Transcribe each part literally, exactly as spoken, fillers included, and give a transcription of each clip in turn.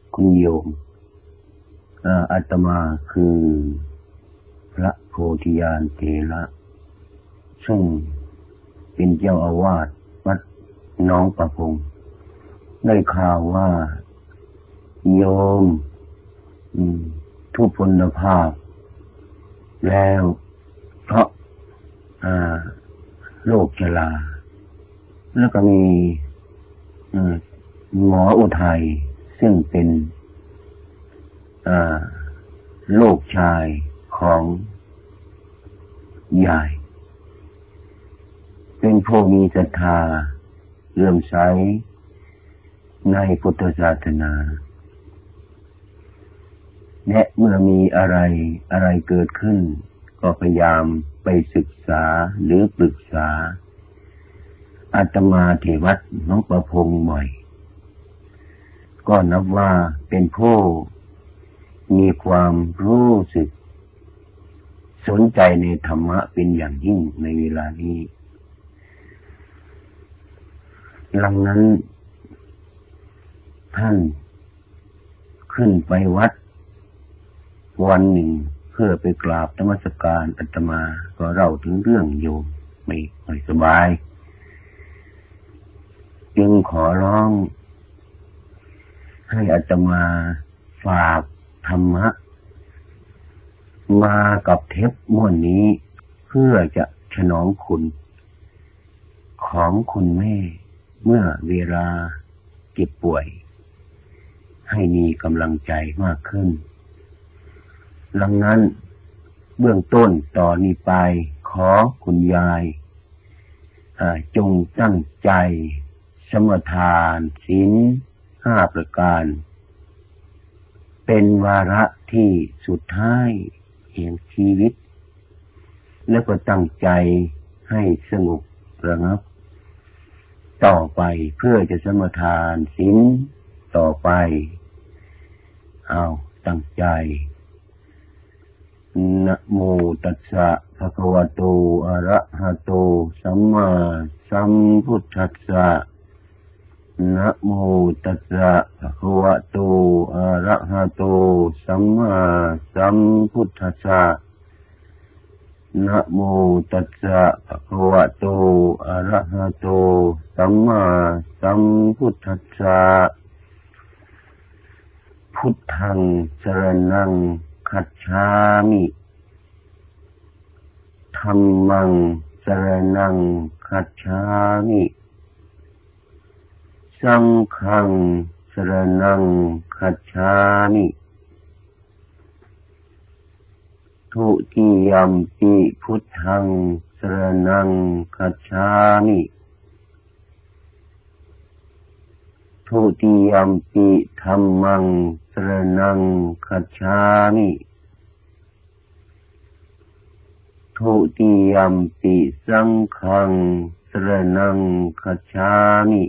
คุณโยมอาตมาคือพระโพธิญาณเถระซึ่งเป็นเจ้าอาวาสวัดหนองประพงได้ข่าวว่าโยมทุพพลภาพแล้วเพราะโรคชราแล้วก็มีหมออุทัยซึ่งเป็นลูกชายของยายเป็นผู้มีศรัทธาเลื่อมใสในพุทธศาสนาและเมื่อมีอะไรอะไรเกิดขึ้นก็พยายามไปศึกษาหรือปรึกษาอาตมาที่วัดหนองประพงบ่อยก็นับว่าเป็นผู้มีความรู้สึกสนใจในธรรมะเป็นอย่างยิ่งในเวลานี้ดังนั้นท่านขึ้นไปวัดวันหนึ่งเพื่อไปกราบนมัสการอาตมาก็เล่าถึงเรื่องโยมไม่ค่อยสบายจึงขอร้องให้อาตมาฝากธรรมะมากับเทปม้วนนี้เพื่อจะฉลองคุณของคุณแม่เมื่อเวลาเจ็บป่วยให้มีกำลังใจมากขึ้นดังนั้นเบื้องต้นต่อนนี้ไปขอคุณยายจงตั้งใจสมทานศีลห้าประการเป็นวาระที่สุดท้ายแห่งชีวิตแล้วก็ตั้งใจให้สงบระงับต่อไปเพื่อจะสมทานศีลต่อไปเอาตั้งใจนะโมตัสสะภะคะวะโตอะระหะโตสัมมาสัมพุทธัสสะนะโมตัสสะภะคะวะโตอะระหะโตสัมมาสัมพุทธัสสะนะโมตัสสะภะคะวะโตอะระหะโตสัมมาสัมพุทธัสสะพุทธังสรณังคัจฉามิธัมมังสรณังคัจฉามิสังฆังสรณังคัจฉามิทุติยัมปิพุทธังสรณังคัจฉามิทุติยัมปิธัมมังสรณังคัจฉามิทุติยัมปิสังฆังสรณังคัจฉามิ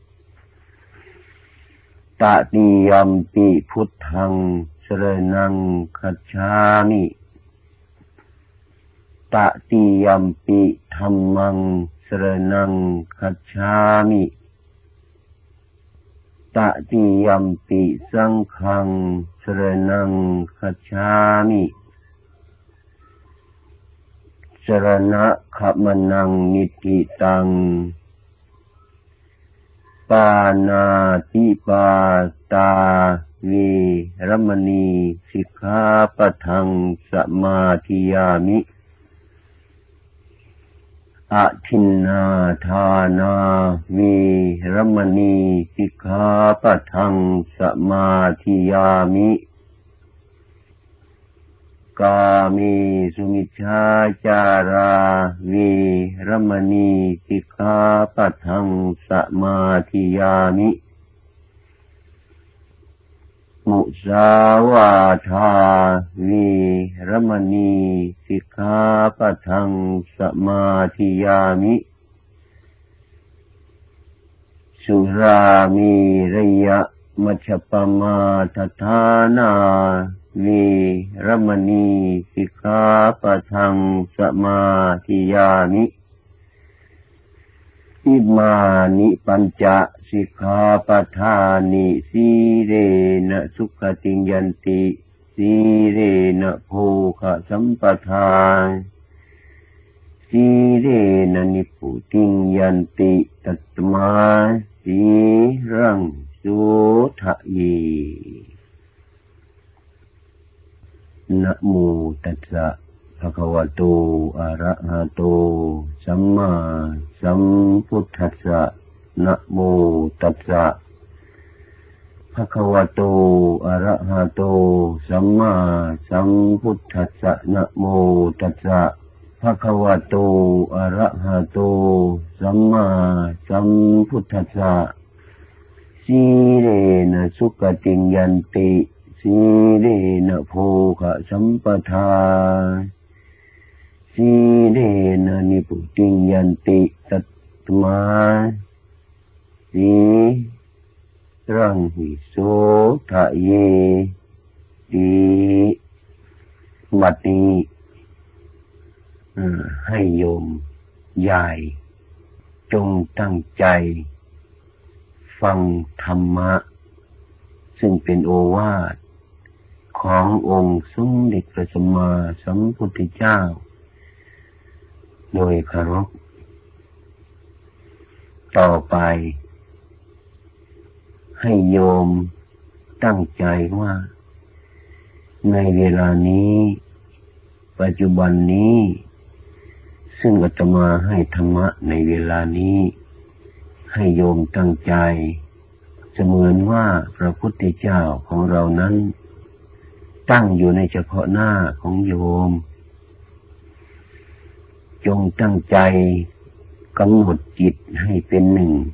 ตติยัมปิพุทธังสรณังคัจฉามิตติยัมปิธัมมังสรณังคัจฉามิตติยัมปิสังฆังสรณังคัจฉามิสรณะขมนังนิติตังปานาติปาตาเวรมณีสิกขาปะทังสมาธิยามิอะทินนาทานาเวรมณีสิกขาปะทังสมาธิยามิกาเมสุมิจฉาจาราเวรมณีสิกขาปะทังสมาธิยามิมุสาวาทาเวรมณีสิกขาปะทังสมาธิยามิสุรามีระยะมัชฌปมาทฐานาเวรมณีสิกขาปะทังสมาธิยามิอิมานิปัญจสิกขาปทานิสีเรนะสุขติยันติสีเรนะโภคสัมปทาสีเรนะนิพุติยันติตัตมาสีรังสุทะเยนะโมตัสสะภะคะวะโตอะระหะโตสัมมาสัมพุทธัสสะนะโมตัสสะภะคะวะโตอะระหะโตสัมมาสัมพุทธัสสะนะโมตัสสะภะคะวะโตอะระหะโตสัมมาสัมพุทธัสสะสีเรนะสุขติยันติสีเรนะโภคสัมปทาสีเรนะนิพุติยันติตัตมาสีรังหิโสทะเยติบัดนี้ให้โยมยายจงตั้งใจฟังธรรมะซึ่งเป็นโอวาทขององค์สมเด็จพระสัมมาสัมพุทธเจ้าโดยเคารพต่อไปให้โยมตั้งใจว่าในเวลานี้ปัจจุบันนี้ซึ่งอาตมาให้ธรรมะในเวลานี้ให้โยมตั้งใจเสมือนว่าพระพุทธเจ้าของเรานั้นตั้งอยู่ในเฉพาะหน้าของโยมจงตั้งใจกำหนดจิตให้เป็นหนึ่ง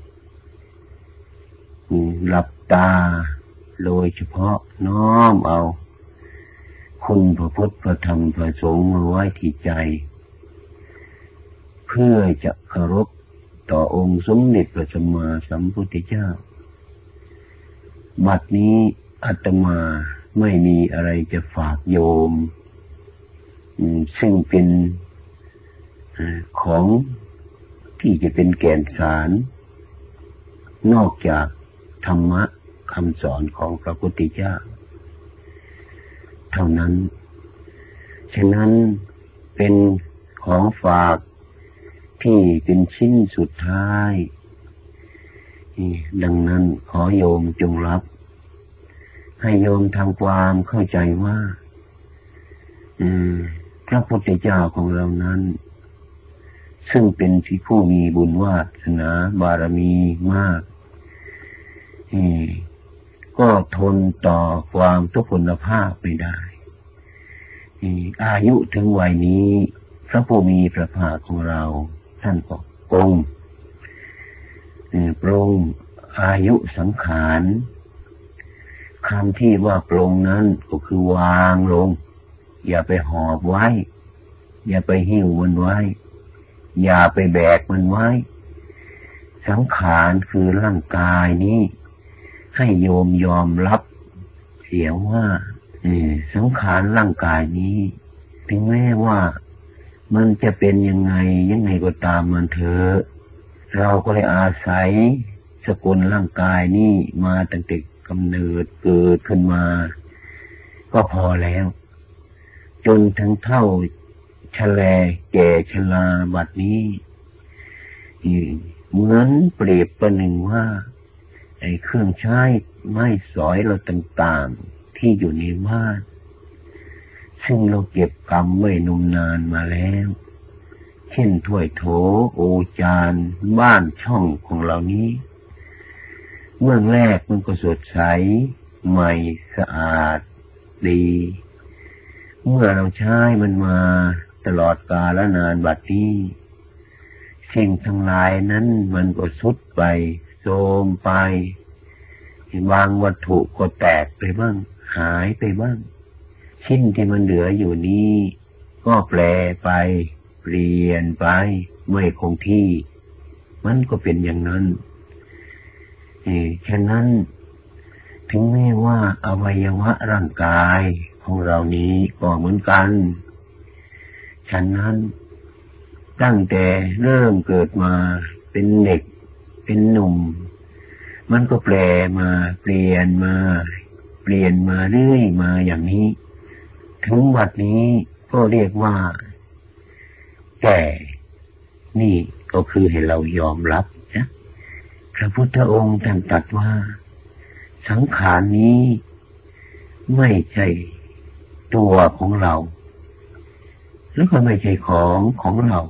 หลับตาโดยเฉพาะน้อมเอาคุณพระพุทธพระธรรมพระสงฆ์มาไว้ที่ใจเพื่อจะเคารพต่อองค์สมเด็จพระสัมมาสัมพุทธเจ้าบัดนี้อาตมาไม่มีอะไรจะฝากโยมซึ่งเป็นของที่จะเป็นแก่นสารนอกจากธรรมะคำสอนของพระพุทธเจ้าเท่านั้นฉะนั้นเป็นของฝากที่เป็นชิ้นสุดท้ายดังนั้นขอโยมจงรับให้โยมทำความเข้าใจว่าพระพุทธเจ้าของเรานั้นซึ่งเป็นที่ผู้มีบุญวาสนาบารมีมากก็ทนต่อความทุกข์พลภาพไม่ได้อายุถึงวัยนี้พระผู้มีพระภาคของเราท่านก็ปรงปรงอายุสังขารคำที่ว่าปรงนั้นก็คือวางลงอย่าไปหอบไว้อย่าไปหิ้วมันไว้อย่าไปแบกมันไว้สังขารคือร่างกายนี้ให้โยมยอมรับเสียว่าสังขารร่างกายนี้ถึงแม้ว่ามันจะเป็นยังไงยังไงก็ตามมันเถอะเราก็เลยอาศัยสกุลร่างกายนี้มาตั้งแต่กำเนิดเกิดขึ้นมาก็พอแล้วจนถึงเท่าชแลแก่ชราบัดนี้เหมือนเปรียบประหนึ่งว่าไอ้เครื่องใช้ไม้สอยเราต่างๆที่อยู่ในบ้านซึ่งเราเก็บกรรมไว้นมนานมาแล้วเช่นถ้วยโถโอจานบ้านช่องของเรานี้เมื่อแรกมันก็สดใสใหม่สะอาดดีเมื่อเราใช้มันมาตลอดกาลนานบัดนี้สิ่งทั้งหลายนั้นมันก็ทรุดไปโทรมไปบางวัตถุก็แตกไปบ้างหายไปบ้างชิ้นที่มันเหลืออยู่นี้ก็แปรไปเปลี่ยนไปไม่คงที่มันก็เป็นอย่างนั้นฉะนั้นถึงแม้ว่าอวัยวะร่างกายของเรานี้ก็เหมือนกันฉะนั้นตั้งแต่เริ่มเกิดมาเป็นเด็กเป็นหนุ่มมันก็แปลมาเปลี่ยนมาเปลี่ยนมาเรื่อยมาอย่างนี้ถึงวัดนี้ก็เรียกว่าแก่นี่ก็คือให้เรายอมรับนะพระพุทธองค์ท่านตรัสว่าสังขารนี้ไม่ใช่ตัวของเราแล้วก็ไม่ใช่ของของเรา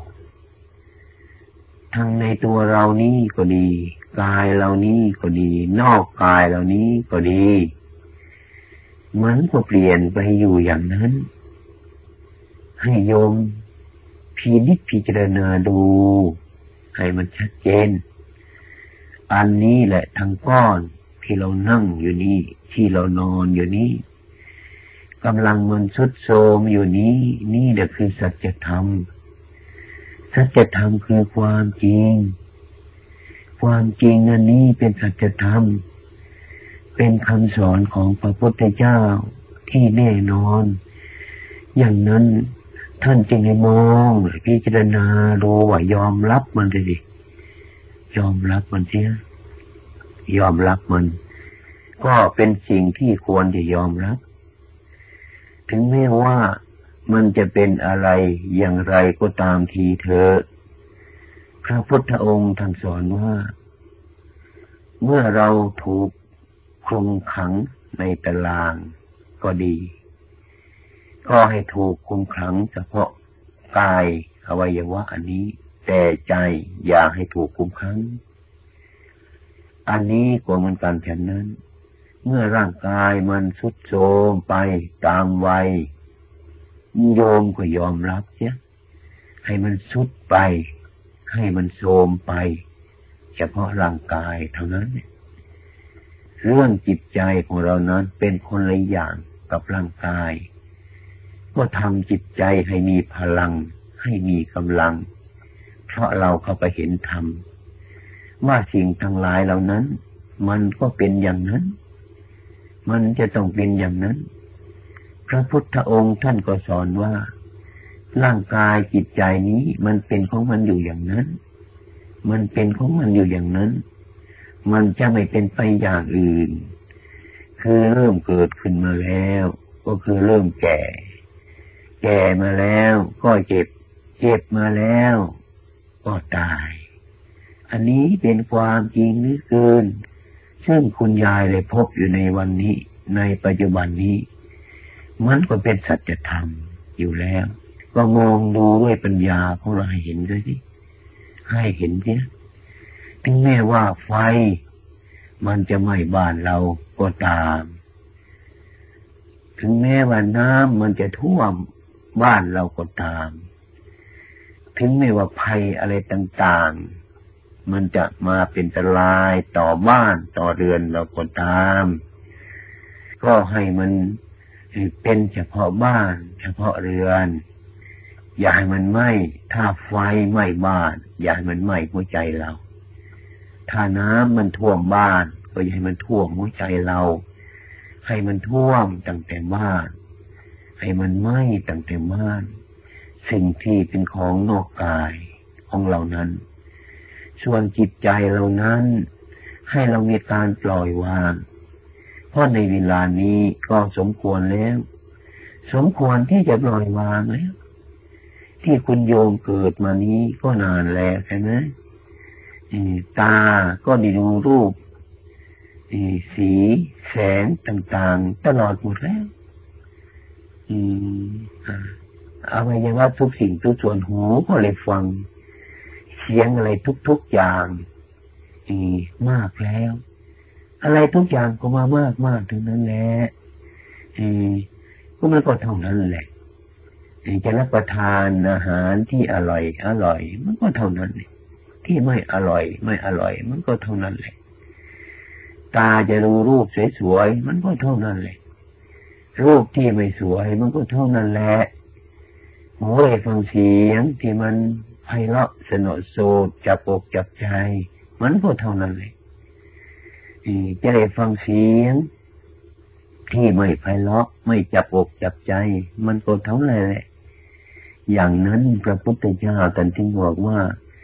ทั้งในตัวเรานี้ก็ดีกายเรานี้ก็ดีนอกกายเรานี้ก็ดีมันก็เปลี่ยนไปอยู่อย่างนั้นให้โยมพินิจพิจารณาดูให้มันชัดเจนอันนี้แหละทั้งก้อนที่เรานั่งอยู่นี่ที่เรานอนอยู่นี่กำลังมันทรุดโทรมอยู่นี้นี่แหละคือสัจธรรมสัจธรรมคือความจริงความจริงอันนี้เป็นสัจธรรมเป็นคำสอนของพระพุทธเจ้าที่แน่นอนอย่างนั้นท่านจึงให้มองพิจารณาดูว่ายอมรับมันสิยอมรับมันเสียยอมรับมันก็เป็นสิ่งที่ควรจะยอมรับถึงแม้ว่ามันจะเป็นอะไรอย่างไรก็ตามทีเถอะพระพุทธองค์ท่านสอนว่าเมื่อเราถูกคลุมขังในตารางก็ดีก็ให้ถูกคุมขังเฉพาะกายอวัยวะอันนี้แต่ใจอย่าให้ถูกคุมขังอันนี้ก็เหมือนกันฉะนั้นเมื่อร่างกายมันทรุดโทรมไปตามวัยโยมก็ยอมรับเสียให้มันทรุดไปให้มันโทรมไปเฉพาะร่างกายเท่านั้นเรื่องจิตใจของเรานั้นเป็นคนละอย่างกับร่างกายก็ทำจิตใจให้มีพลังให้มีกำลังเพราะเราเข้าไปเห็นธรรมว่าสิ่งทั้งหลายเหล่านั้นมันก็เป็นอย่างนั้นมันจะต้องเป็นอย่างนั้นพระพุทธองค์ท่านก็สอนว่าร่างกายจิตใจนี้มันเป็นของมันอยู่อย่างนั้นมันเป็นของมันอยู่อย่างนั้นมันจะไม่เป็นไปอย่างอื่นคือเริ่มเกิดขึ้นมาแล้วก็คือเริ่มแก่แก่มาแล้วก็เจ็บเจ็บมาแล้วก็ตายอันนี้เป็นความจริงเหลือเกินซึ่งคุณยายได้พบอยู่ในวันนี้ในปัจจุบันนี้มันก็เป็นสัจธรรมอยู่แล้วก็มองดูด้วยปัญญาของเราให้เห็นด้วยสิให้เห็นสิถึงแม้ว่าไฟมันจะไหม้บ้านเราก็ตามถึงแม้ว่าน้ำมันจะท่วมบ้านเราก็ตามถึงแม้ว่าภัยอะไรต่างๆมันจะมาเป็นอันตรายต่อบ้านต่อเรือนเราก็ตามก็ให้มันเป็นเฉพาะบ้านเฉพาะเรือนอย่าให้มันไหม้ถ้าไฟไหม้บ้านอย่าให้มันไหม้หัวใจเราถ้าน้ำมันท่วมบ้านก็อย่าให้มันท่วมหัวใจเราให้มันท่วมตั้งแต่บ้านให้มันไหม้ตั้งแต่บ้านสิ่งที่เป็นของนอกกายของเรานั้นส่วนจิตใจเรานั้นให้เรามีการปล่อยวางเพราะในเวลานี้ก็สมควรแล้วสมควรที่จะปล่อยวางแล้วที่คุณโยมเกิดมานี้ก็นานแล้วใช่ไหมตาก็ได้ดูรูปสีแสงต่างๆตลอดหมดแล้วเอาไว้ยังว่าทุกสิ่งทุกส่วนหูก็เลยฟังเสียงอะไรทุกๆอย่างมากแล้วอะไรทุกอย่างก็มามากมากถึงนั้นแหละก็มันก็เท่านั้นแหละจะรับประทานอาหารที่อร่อยอร่อยมันก็เท่านั้นที่ไม่อร่อยไม่อร่อยมันก็เท่านั้นแหละตาจะดูรูปสวยๆมันก็เท่านั้นแหละรูปที่ไม่สวยมันก็เท่านั้นแหละหูได้ฟังเสียงที่มันไพเราะสนอโสดจับอกจับใจมันก็เท่านั้นแหละจะได้ฟังเสียงที่ไม่ไพเราะไม่จับอกจับใจมันก็เท่านั้นแหละอย่างนั้นพระพุทธเจ้าท่านจึงบอกว่า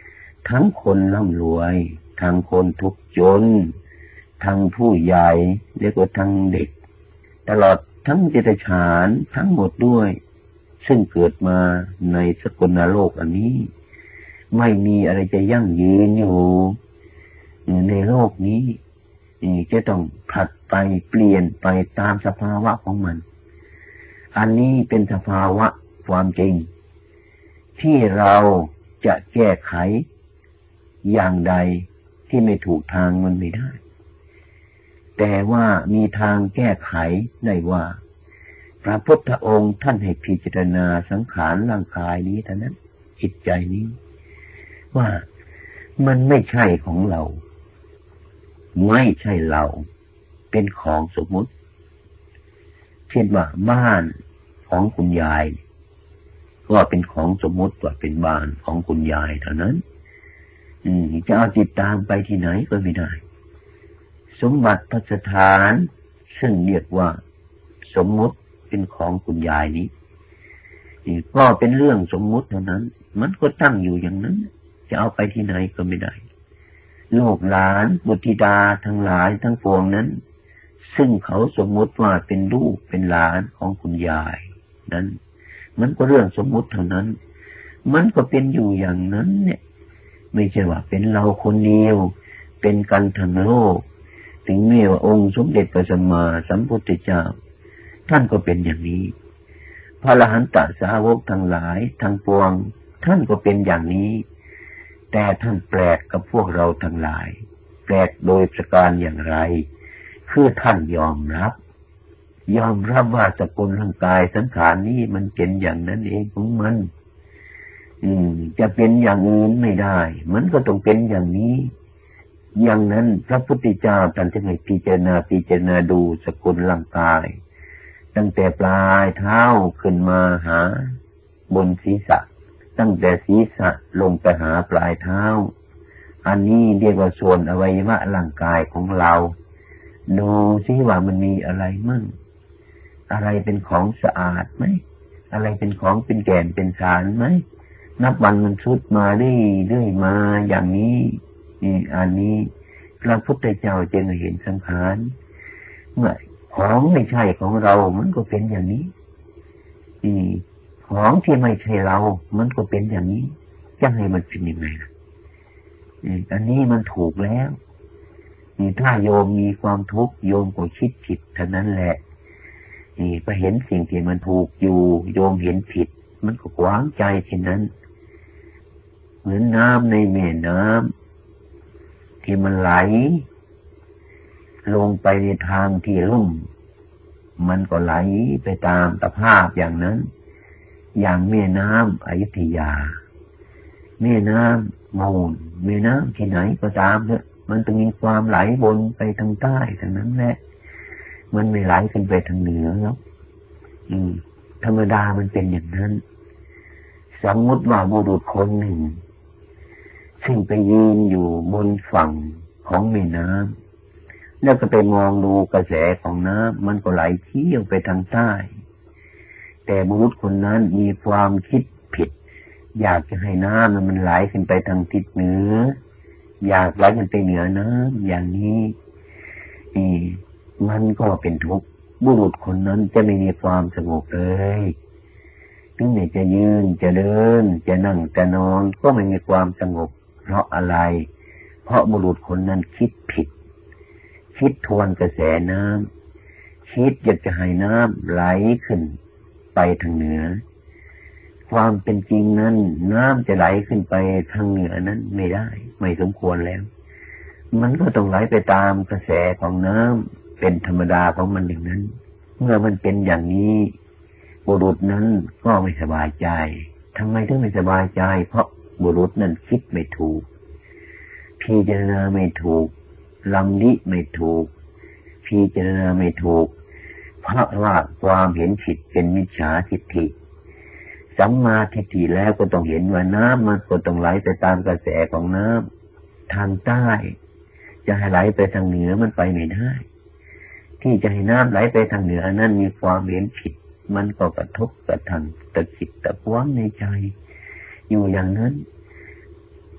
ทั้งคนร่ำรวยทั้งคนทุกข์จนทั้งผู้ใหญ่เรียกว่าทั้งเด็กตลอดทั้งเดรัจฉานทั้งหมดด้วยซึ่งเกิดมาในสกลโลกอันนี้ไม่มีอะไรจะยั่งยืนอยู่ในโลกนี้จะต้องผลัดไปเปลี่ยนไปตามสภาวะของมันอันนี้เป็นสภาวะความจริงที่เราจะแก้ไขอย่างใดที่ไม่ถูกทางมันไม่ได้แต่ว่ามีทางแก้ไขได้ว่าพระพุทธองค์ท่านให้พิจารณาสังขารร่างกายนี้เท่านั้นจิตใจนี้ว่ามันไม่ใช่ของเราไม่ใช่เราเป็นของสมมุติเช่นว่าบ้านของคุณยายก็เป็นของสมมุติว่าเป็นบ้านของคุณยายเท่านั้นอืมจะเอาจิตตามไปที่ไหนก็ไม่ได้สมบัติพัสถานซึ่งเรียกว่าสมมุติเป็นของคุณยายนี้นี่ก็เป็นเรื่องสมมุติเท่านั้นมันก็ตั้งอยู่อย่างนั้นจะเอาไปที่ไหนก็ไม่ได้ลูกหลานบุตรธิดาทั้งหลายทั้งปวงนั้นซึ่งเขาสมมุติว่าเป็นลูกเป็นหลานของคุณยายนั้นมันก็เรื่องสมมุติเท่านั้นมันก็เป็นอยู่อย่างนั้นเนี่ยไม่ใช่ว่าเป็นเราคนเดียวเป็นกันทั้งโลกถึงแม้ว่าองค์สมเด็จพระสัมมาสัมพุทธเจ้าท่านก็เป็นอย่างนี้พระอรหันตสาวกทั้งหลายทั้งปวงท่านก็เป็นอย่างนี้แต่ท่านแปลกกับพวกเราทั้งหลายแปลกโดยประการอย่างไรคือท่านยอมรับยอมรับว่าสกุลร่างกายสังขารนี้มันเป็นอย่างนั้นเองของมันอืมจะเป็นอย่างอื่นไม่ได้มันก็ต้องเป็นอย่างนี้อย่างนั้นพระพุทธเจ้าท่านจึงให้พิจารณาพิจารณาดูสกุลร่างกายตั้งแต่ปลายเท้าขึ้นมาหาบนศีรษะตั้งแต่ศีรษะลงไปหาปลายเท้าอันนี้เรียกว่าส่วนอวัยวะร่างกายของเราดูซิว่ามันมีอะไรมั่งอะไรเป็นของสะอาดไหมอะไรเป็นของเป็นแก่นเป็นสารไหมนับวันมันทรุดมาเรื่อยๆมาอย่างนี้นี่อันนี้พระพุทธเจ้าจึงเห็นสังขารเมื่อของไม่ใช่ของเรามันก็เป็นอย่างนี้นี่ของที่ไม่ใช่เรามันก็เป็นอย่างนี้จะให้มันเป็นยังไงล่ะอันนี้มันถูกแล้วนี่ถ้าโยมมีความทุกข์โยมก็คิดผิดเท่านั้นแหละนี่ไปเห็นสิ่งที่มันถูกอยู่โยมเห็นผิดมันก็ขวางใจเช่นนั้นเหมือนน้ำในแม่น้ำที่มันไหลลงไปในทางที่ลุ่มมันก็ไหลไปตามสภาพอย่างนั้นอย่างแม่น้ำอยุธยาแม่น้ำมูลแม่น้ำที่ไหนก็ตามเถอะมันต้องมีความไหลวนไปทางใต้ทางนั้นแหละมันไม่ไหลขึ้นไปทางเหนือหรอกอืมธรรมดามันเป็นอย่างนั้นสมมติว่าบุรุษคนหนึ่งซึ่งไปยืนอยู่บนฝั่งของแม่น้ำแล้วก็ไปมองดูกระแสของน้ำมันก็ไหลเที่ยวไปทางใต้แต่บุรุษคนนั้นมีความคิดผิดอยากจะให้น้ำมันไหลขึ้นไปทางทิศเหนืออยากไหลขึ้นไปเหนือน้ำอย่างนี้นี่มันก็เป็นทุกข์บุรุษคนนั้นจะไม่มีความสงบเลยถึงแม้จะยืนจะเดินจะนั่งจะนอนก็ไม่มีความสงบเพราะอะไรเพราะบุรุษคนนั้นคิดผิดคิดทวนกระแสน้ำคิดอยากจะให้น้ำไหลขึ้นไปทางเหนือความเป็นจริงนั้นน้ำจะไหลขึ้นไปทางเหนือนั้นไม่ได้ไม่สมควรแล้วมันก็ต้องไหลไปตามกระแสของน้ำเป็นธรรมดาของมันอย่างนั้นเมื่อมันเป็นอย่างนี้บุรุษนั้นก็ไม่สบายใจทำไมถึงไม่สบายใจเพราะบุรุษนั้นคิดไม่ถูกพิจารณาไม่ถูกลำลิไม่ถูกพิจารณาไม่ถูกเพราะว่าความเห็นผิดเป็นมิจฉาทิฏฐิสัมมาทิฏฐิแล้วก็ต้องเห็นว่าน้ำมันก็ต้องไหลไปตามกระแสของน้ำทางใต้จะให้ไหลไปทางเหนือมันไปไม่ได้ที่จะให้น้ำไหลไปทางเหนือนั้นมีความเห็นผิดมันก็กระทบกระทั่งตะขิดตะขวางในใจอยู่อย่างนั้น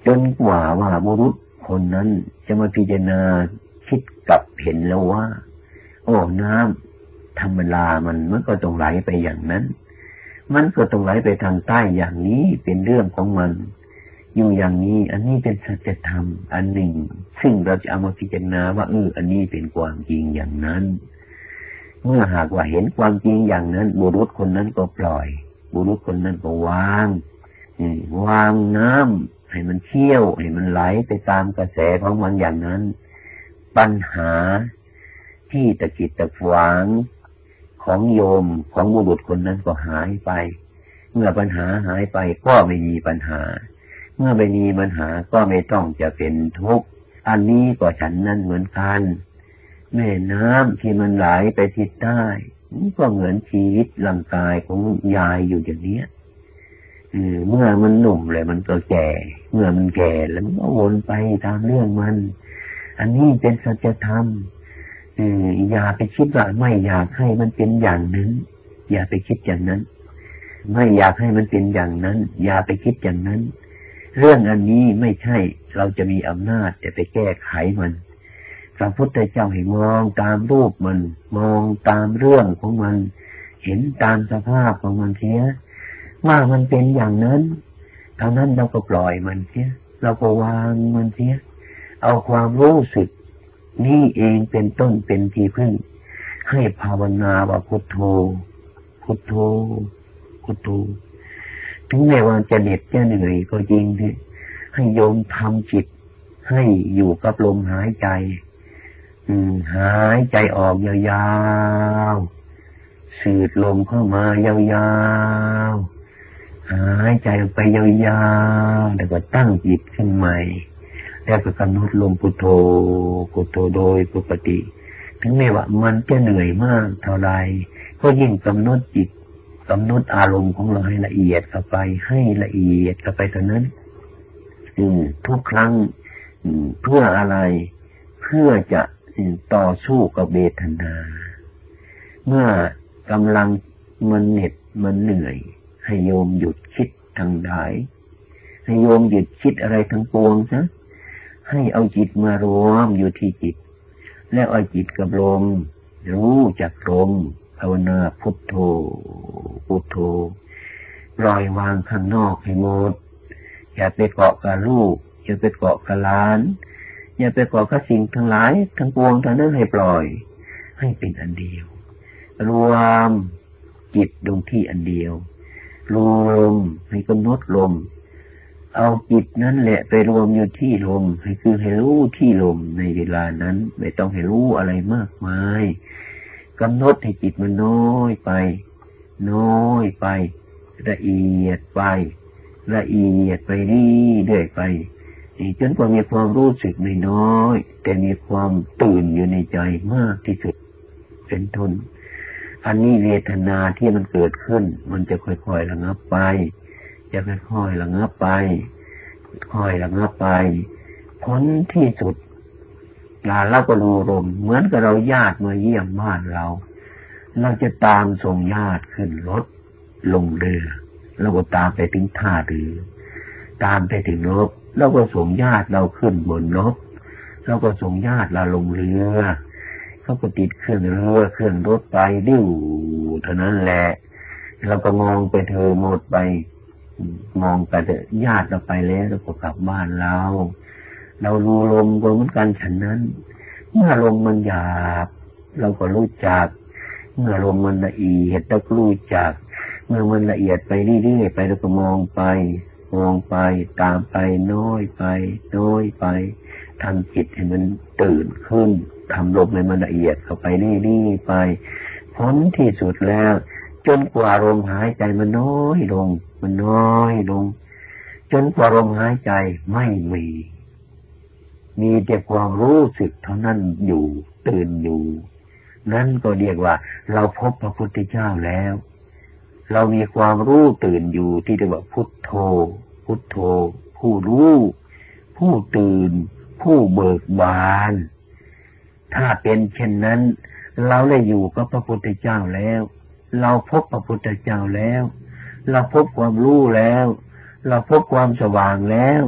จนกว่าว่าบุรุษคนนั้นจะมาพิจารณาคิดกับเห็นแล้วว่าโอ้น้ำธรรมดามันมันก็ต้องไหลไปอย่างนั้นมันก็ต้องไหลไปทางใต้อย่างนี้เป็นเรื่องของมันอยู่อย่างนี้อันนี้เป็นสัจธรรมอันหนึ่งซึ่งเราจะเอามาพิจารณาว่าเอออันนี้เป็นความจริงอย่างนั้นเมื่อหากว่าเห็นความจริงอย่างนั้นบุรุษคนนั้นก็ปล่อยบุรุษคนนั้นก็วางวางน้ำให้มันเชี่ยวให้มันไหลไปตามกระแสของมันอย่างนั้นปัญหาที่ตะกิดตะขวางของโยมของบุรุษคนนั้นก็หายไปเมื่อปัญหาหายไปก็ไม่มีปัญหาเมื่อไม่มีปัญหาก็ไม่ต้องจะเป็นทุกข์อันนี้ก็ฉันนั้นเหมือนกันแม่น้ำที่มันไหลไปทิศใต้นี่ก็เหมือนชีวิตร่างกายของยายอยู่อย่างนี้เมื่อมันหนุ่มเลยมันก็แก่เมื่อมันแก่แล้วมันก็วนไปตามเรื่องมันอันนี้เป็นสัจธรรมอย่าไปคิดว่าไม่อยากให้มันเป็นอย่างนั้นอย่าไปคิดอย่างนั้นไม่อยากให้มันเป็นอย่างนั้นอย่าไปคิดอย่างนั้นเรื่องอันนี้ไม่ใช่เราจะมีอำนาจจะไปแก้ไขมันพระพุทธเจ้าให้มองตามรูปมันมองตามเรื่องของมันเห็นตามสภาพของมันเสียว่ามันเป็นอย่างนั้นเท่านั้นเราก็ปล่อยมันเสียเราก็วางมันเสียเอาความรู้สึกนี่เองเป็นต้นเป็นที่พึ่งให้ภาวนาว่าพุทโธพุทโธพุทโธถึงแม้ว่าจะเหน็ดจะเหนื่อยก็จริงที่ให้โยมทำจิตให้อยู่กับลมหายใจหายใจออกยาวๆสูดลมเข้ามายาวๆหายใจออกไปยาวๆแล้วก็ตั้งจิตขึ้นใหม่แล้วก็กำหนดลมพุทโธพุทโธโดยปกติถึงแม้ว่ามันจะเหนื่อยมากเท่าไรก็ยิ่งกำหนดจิตกำหนดอารมณ์ของเราให้ละเอียดเข้าไปให้ละเอียดเข้าไปเท่านั้นทุกครั้งเพื่ออะไรเพื่อจะต่อสู้กับเวทนาเมื่อกำลังมันเหน็ดมันเหนื่อยให้โยมหยุดคิดทางใดให้โยมหยุดคิดอะไรทั้งปวงซะให้เอาจิตมารวมอยู่ที่จิตแล้วเอาจิตกับลมรู้จักลมภาวนาพุทโธพุทโธปล่อยวางข้างนอกให้หมดอย่าไปเกาะกับลูกอย่าไปเกาะกับหลานอย่าไปเกาะกับสิ่งทั้งหลายทั้งปวงทั้งนั้นให้ปล่อยให้เป็นอันเดียวรวมจิตลงที่อันเดียวรวมให้กำหนดลมเอาจิตนั่นแหละไปรวมอยู่ที่ลมให้คือให้รู้ที่ลมในเวลานั้นไม่ต้องให้รู้อะไรมากมายกำหนดให้จิตมันน้อยไปน้อยไปละเอียดไปละเอียดไปเรื่อยๆไปจนกว่ามีความรู้สึกไม่น้อยแต่มีความตื่นอยู่ในใจมากที่สุดเป็นต้นอันนี้เวทนาที่มันเกิดขึ้นมันจะค่อยๆระงับไปจะค่อยๆระงับไปค่อยๆระงับไปผลที่สุดเราก็รู้ลมเหมือนกับเราญาติมาเยี่ยมบ้านเราเราจะตามส่งญาติขึ้นรถลงเรือเราก็ตามไปถึงท่าเรือตามไปถึงรถเราก็ส่งญาติเราขึ้นบนรถเราก็ส่งญาติเราลงเรือเขาก็ติดเครื่องเรือเครื่องรถไปดิ้วเท่านั้นแหละเราก็มองไปเธอหมดไปมองไปแต่ญาติเราไปแล้วเราก็กลับบ้านเราเรารู้ลมก็เหมือนกันฉันนั้นเมื่อลมมันหยาบเราก็รู้จักเมื่อลมมันละเอียดเราก็รู้จักเมื่อมันละเอียดไปเรื่อยๆไปเราก็มองไปมองไปตามไปน้อยไปน้อยไปทำจิตให้มันตื่นขึ้นทำลมให้มันละเอียดเข้าไปเรื่อยๆไปผลที่สุดแล้วจนกว่าลมหายใจมันน้อยลงมันน้อยลงจนกว่าลมหายใจไม่มีมีแต่ความรู้สึกเท่านั้นอยู่ตื่นอยู่นั่นก็เรียกว่าเราพบพระพุทธเจ้าแล้วเรามีความรู้ตื่นอยู่ที่เรียกว่าพุทโธพุทโธผู้รู้ผู้ตื่นผู้เบิกบานถ้าเป็นเช่นนั้นเราได้อยู่กับพระพุทธเจ้าแล้วเราพบพระพุทธเจ้าแล้วเราพบความรู้แล้วเราพบความสว่างแล้ว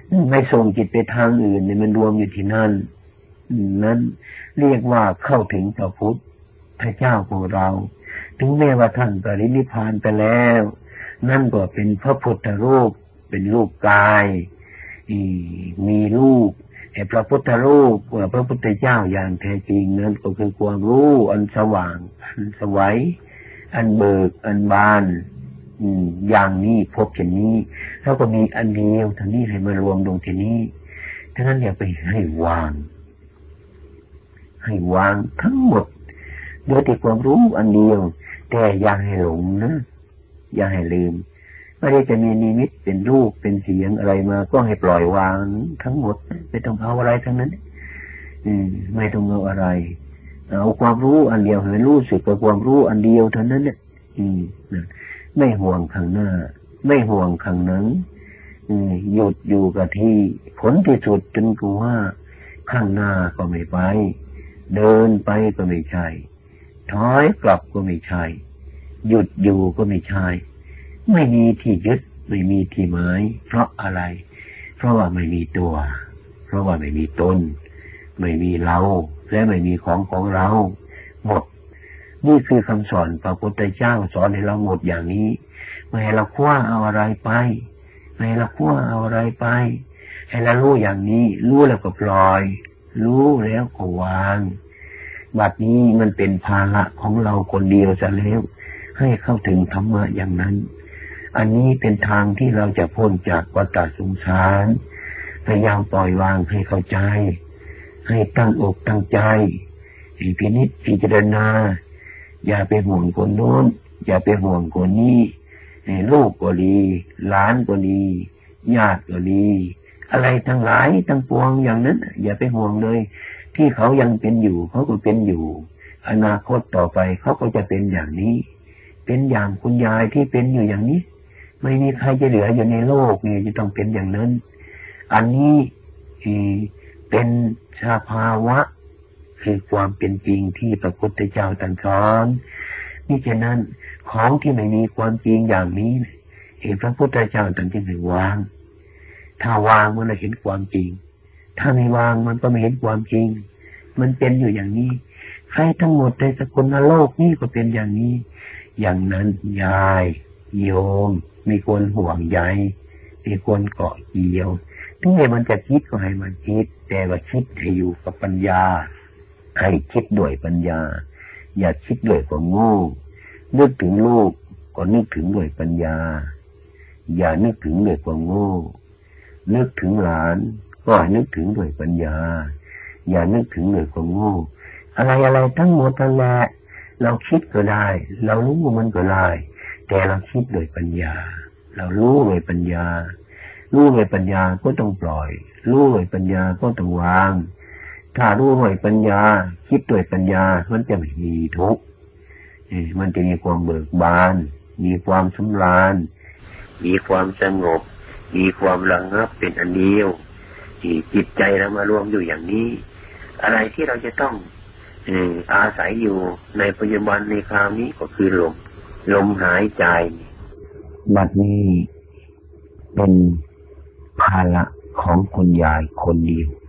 ไม่ส่งจิตไปทางอื่นเนี่ยมันรวมอยู่ที่นั่นนั้นเรียกว่าเข้าถึงพระพุทธเจ้าของเราถึงแม้ว่าท่านปรินิพพานไปแล้วนั่นก็เป็นพระพุทธรูปเป็นรูปกายมีรูปไอ้พระพุทธรูปว่าพระพุทธเจ้าอย่างแท้จริงนั้นก็คือความรู้อันสว่างอันสวัยอันเบิกอันบานอย่างนี้พบเช่นนี้แล้วก็มีอันเดียวท่านี้ให้มารวมลงที่นี้ฉะนั้นอย่าไปให้วางให้วางทั้งหมดโดยที่ความรู้อันเดียวแต่อย่าให้หลงนะอย่าให้ลืมไม่ได้จะมีนิมิตเป็นรูปเป็นเสียงอะไรมาก็ให้ปล่อยวางทั้งหมดไม่ต้องเอาอะไรทั้งนั้นอืมไม่ต้องเอาอะไรเอาความรู้อันเดียวให้รู้สึกกับความรู้อันเดียวเท่านั้นเนี่ยอืมไม่ห่วงข้างหน้าไม่ห่วงข้างหลังหยุดอยู่กับที่ผลที่สุดจนกว่าข้างหน้าก็ไม่ไปเดินไปก็ไม่ใช่ถอยกลับก็ไม่ใช่หยุดอยู่ก็ไม่ใช่ไม่มีที่ยึดไม่มีที่หมายเพราะอะไรเพราะว่าไม่มีตัวเพราะว่าไม่มีตนไม่มีเราและไม่มีของของเราหมดนี่คือคำสอนพระพุทธเจ้าสอนให้เราหมดอย่างนี้ไม่ให้เราคว้าเอาอะไรไปไม่ให้เราคว้าเอาอะไรไปให้เรารู้อย่างนี้รู้แล้วก็ปล่อยรู้แล้วก็วางบัดนี้มันเป็นภาระของเราคนเดียวจะแล้วให้เข้าถึงธรรมะอย่างนั้นอันนี้เป็นทางที่เราจะพ้นจากวัฏสงสารพยายามปล่อยวางให้เข้าใจให้ตั้งอกตั้งใจให้พินิจพิจารณาอย่าไปห่วงคนโน้นอย่าไปห่วงคนนี้ลูกก็ดีหลานก็ดีญาติก็ดีอะไรทั้งหลายทั้งปวงอย่างนั้นอย่าไปห่วงเลยที่เขายังเป็นอยู่เขาก็เป็นอยู่อนาคตต่อไปเขาก็จะเป็นอย่างนี้เป็นอย่างคุณยายที่เป็นอยู่อย่างนี้ไม่มีใครจะเหลืออยู่ในโลกนี่จะต้องเป็นอย่างนั้นอันนี้เป็นสภาวะคือความเป็นจริงที่พระพุทธเจ้าตรัสสอนนี่ฉะนั้นของที่ไม่มีความจริงอย่างนี้เห็นพระพุทธเจ้าตรัสจึงให้วางถ้าวางมันจะเห็นความจริงถ้าไม่วางมันก็ไม่เห็นความจริงมันเป็นอยู่อย่างนี้ใครทั้งหมดในสกุลโลกนี้ก็เป็นอย่างนี้อย่างนั้นยายโยมมีคนห่วงใยมีคนเกาะเกี่ยวถึงแม้มันจะคิดก็ให้มันคิดแต่ว่าคิดให้อยู่กับปัญญาให้คิดด้วยปัญญาอย่าคิดด้วยความโง่นึกถึงลูกก็นึกถึงด้วยปัญญาอย่านึกถึงด้วยความโง่นึกถึงหลานก็นึกถึงด้วยปัญญาอย่านึกถึงด้วยความโง่อะไรอะไรทั้งหมดนั่นแหละเราคิดก็ได้เรารู้มันก็ได้แต่เราคิดด้วยปัญญาเรารู้ด้วยปัญญารู้ด้วยปัญญาก็ต้องปล่อยรู้ด้วยปัญญาก็ต้องวางถ้ารู้ด้วยปัญญาคิดด้วยปัญญามันจะไม่มีทุกข์มันจะมีความเบิกบานมีความสำราญมีความสงบมีความระงับเป็นอันเดียวที่จิตใจเรามารวมอยู่อย่างนี้อะไรที่เราจะต้องอาศัยอยู่ในปัจจุบันในคราวนี้ก็คือลมลมหายใจบัดนี้เป็นภาระของคุณยายคนเดียว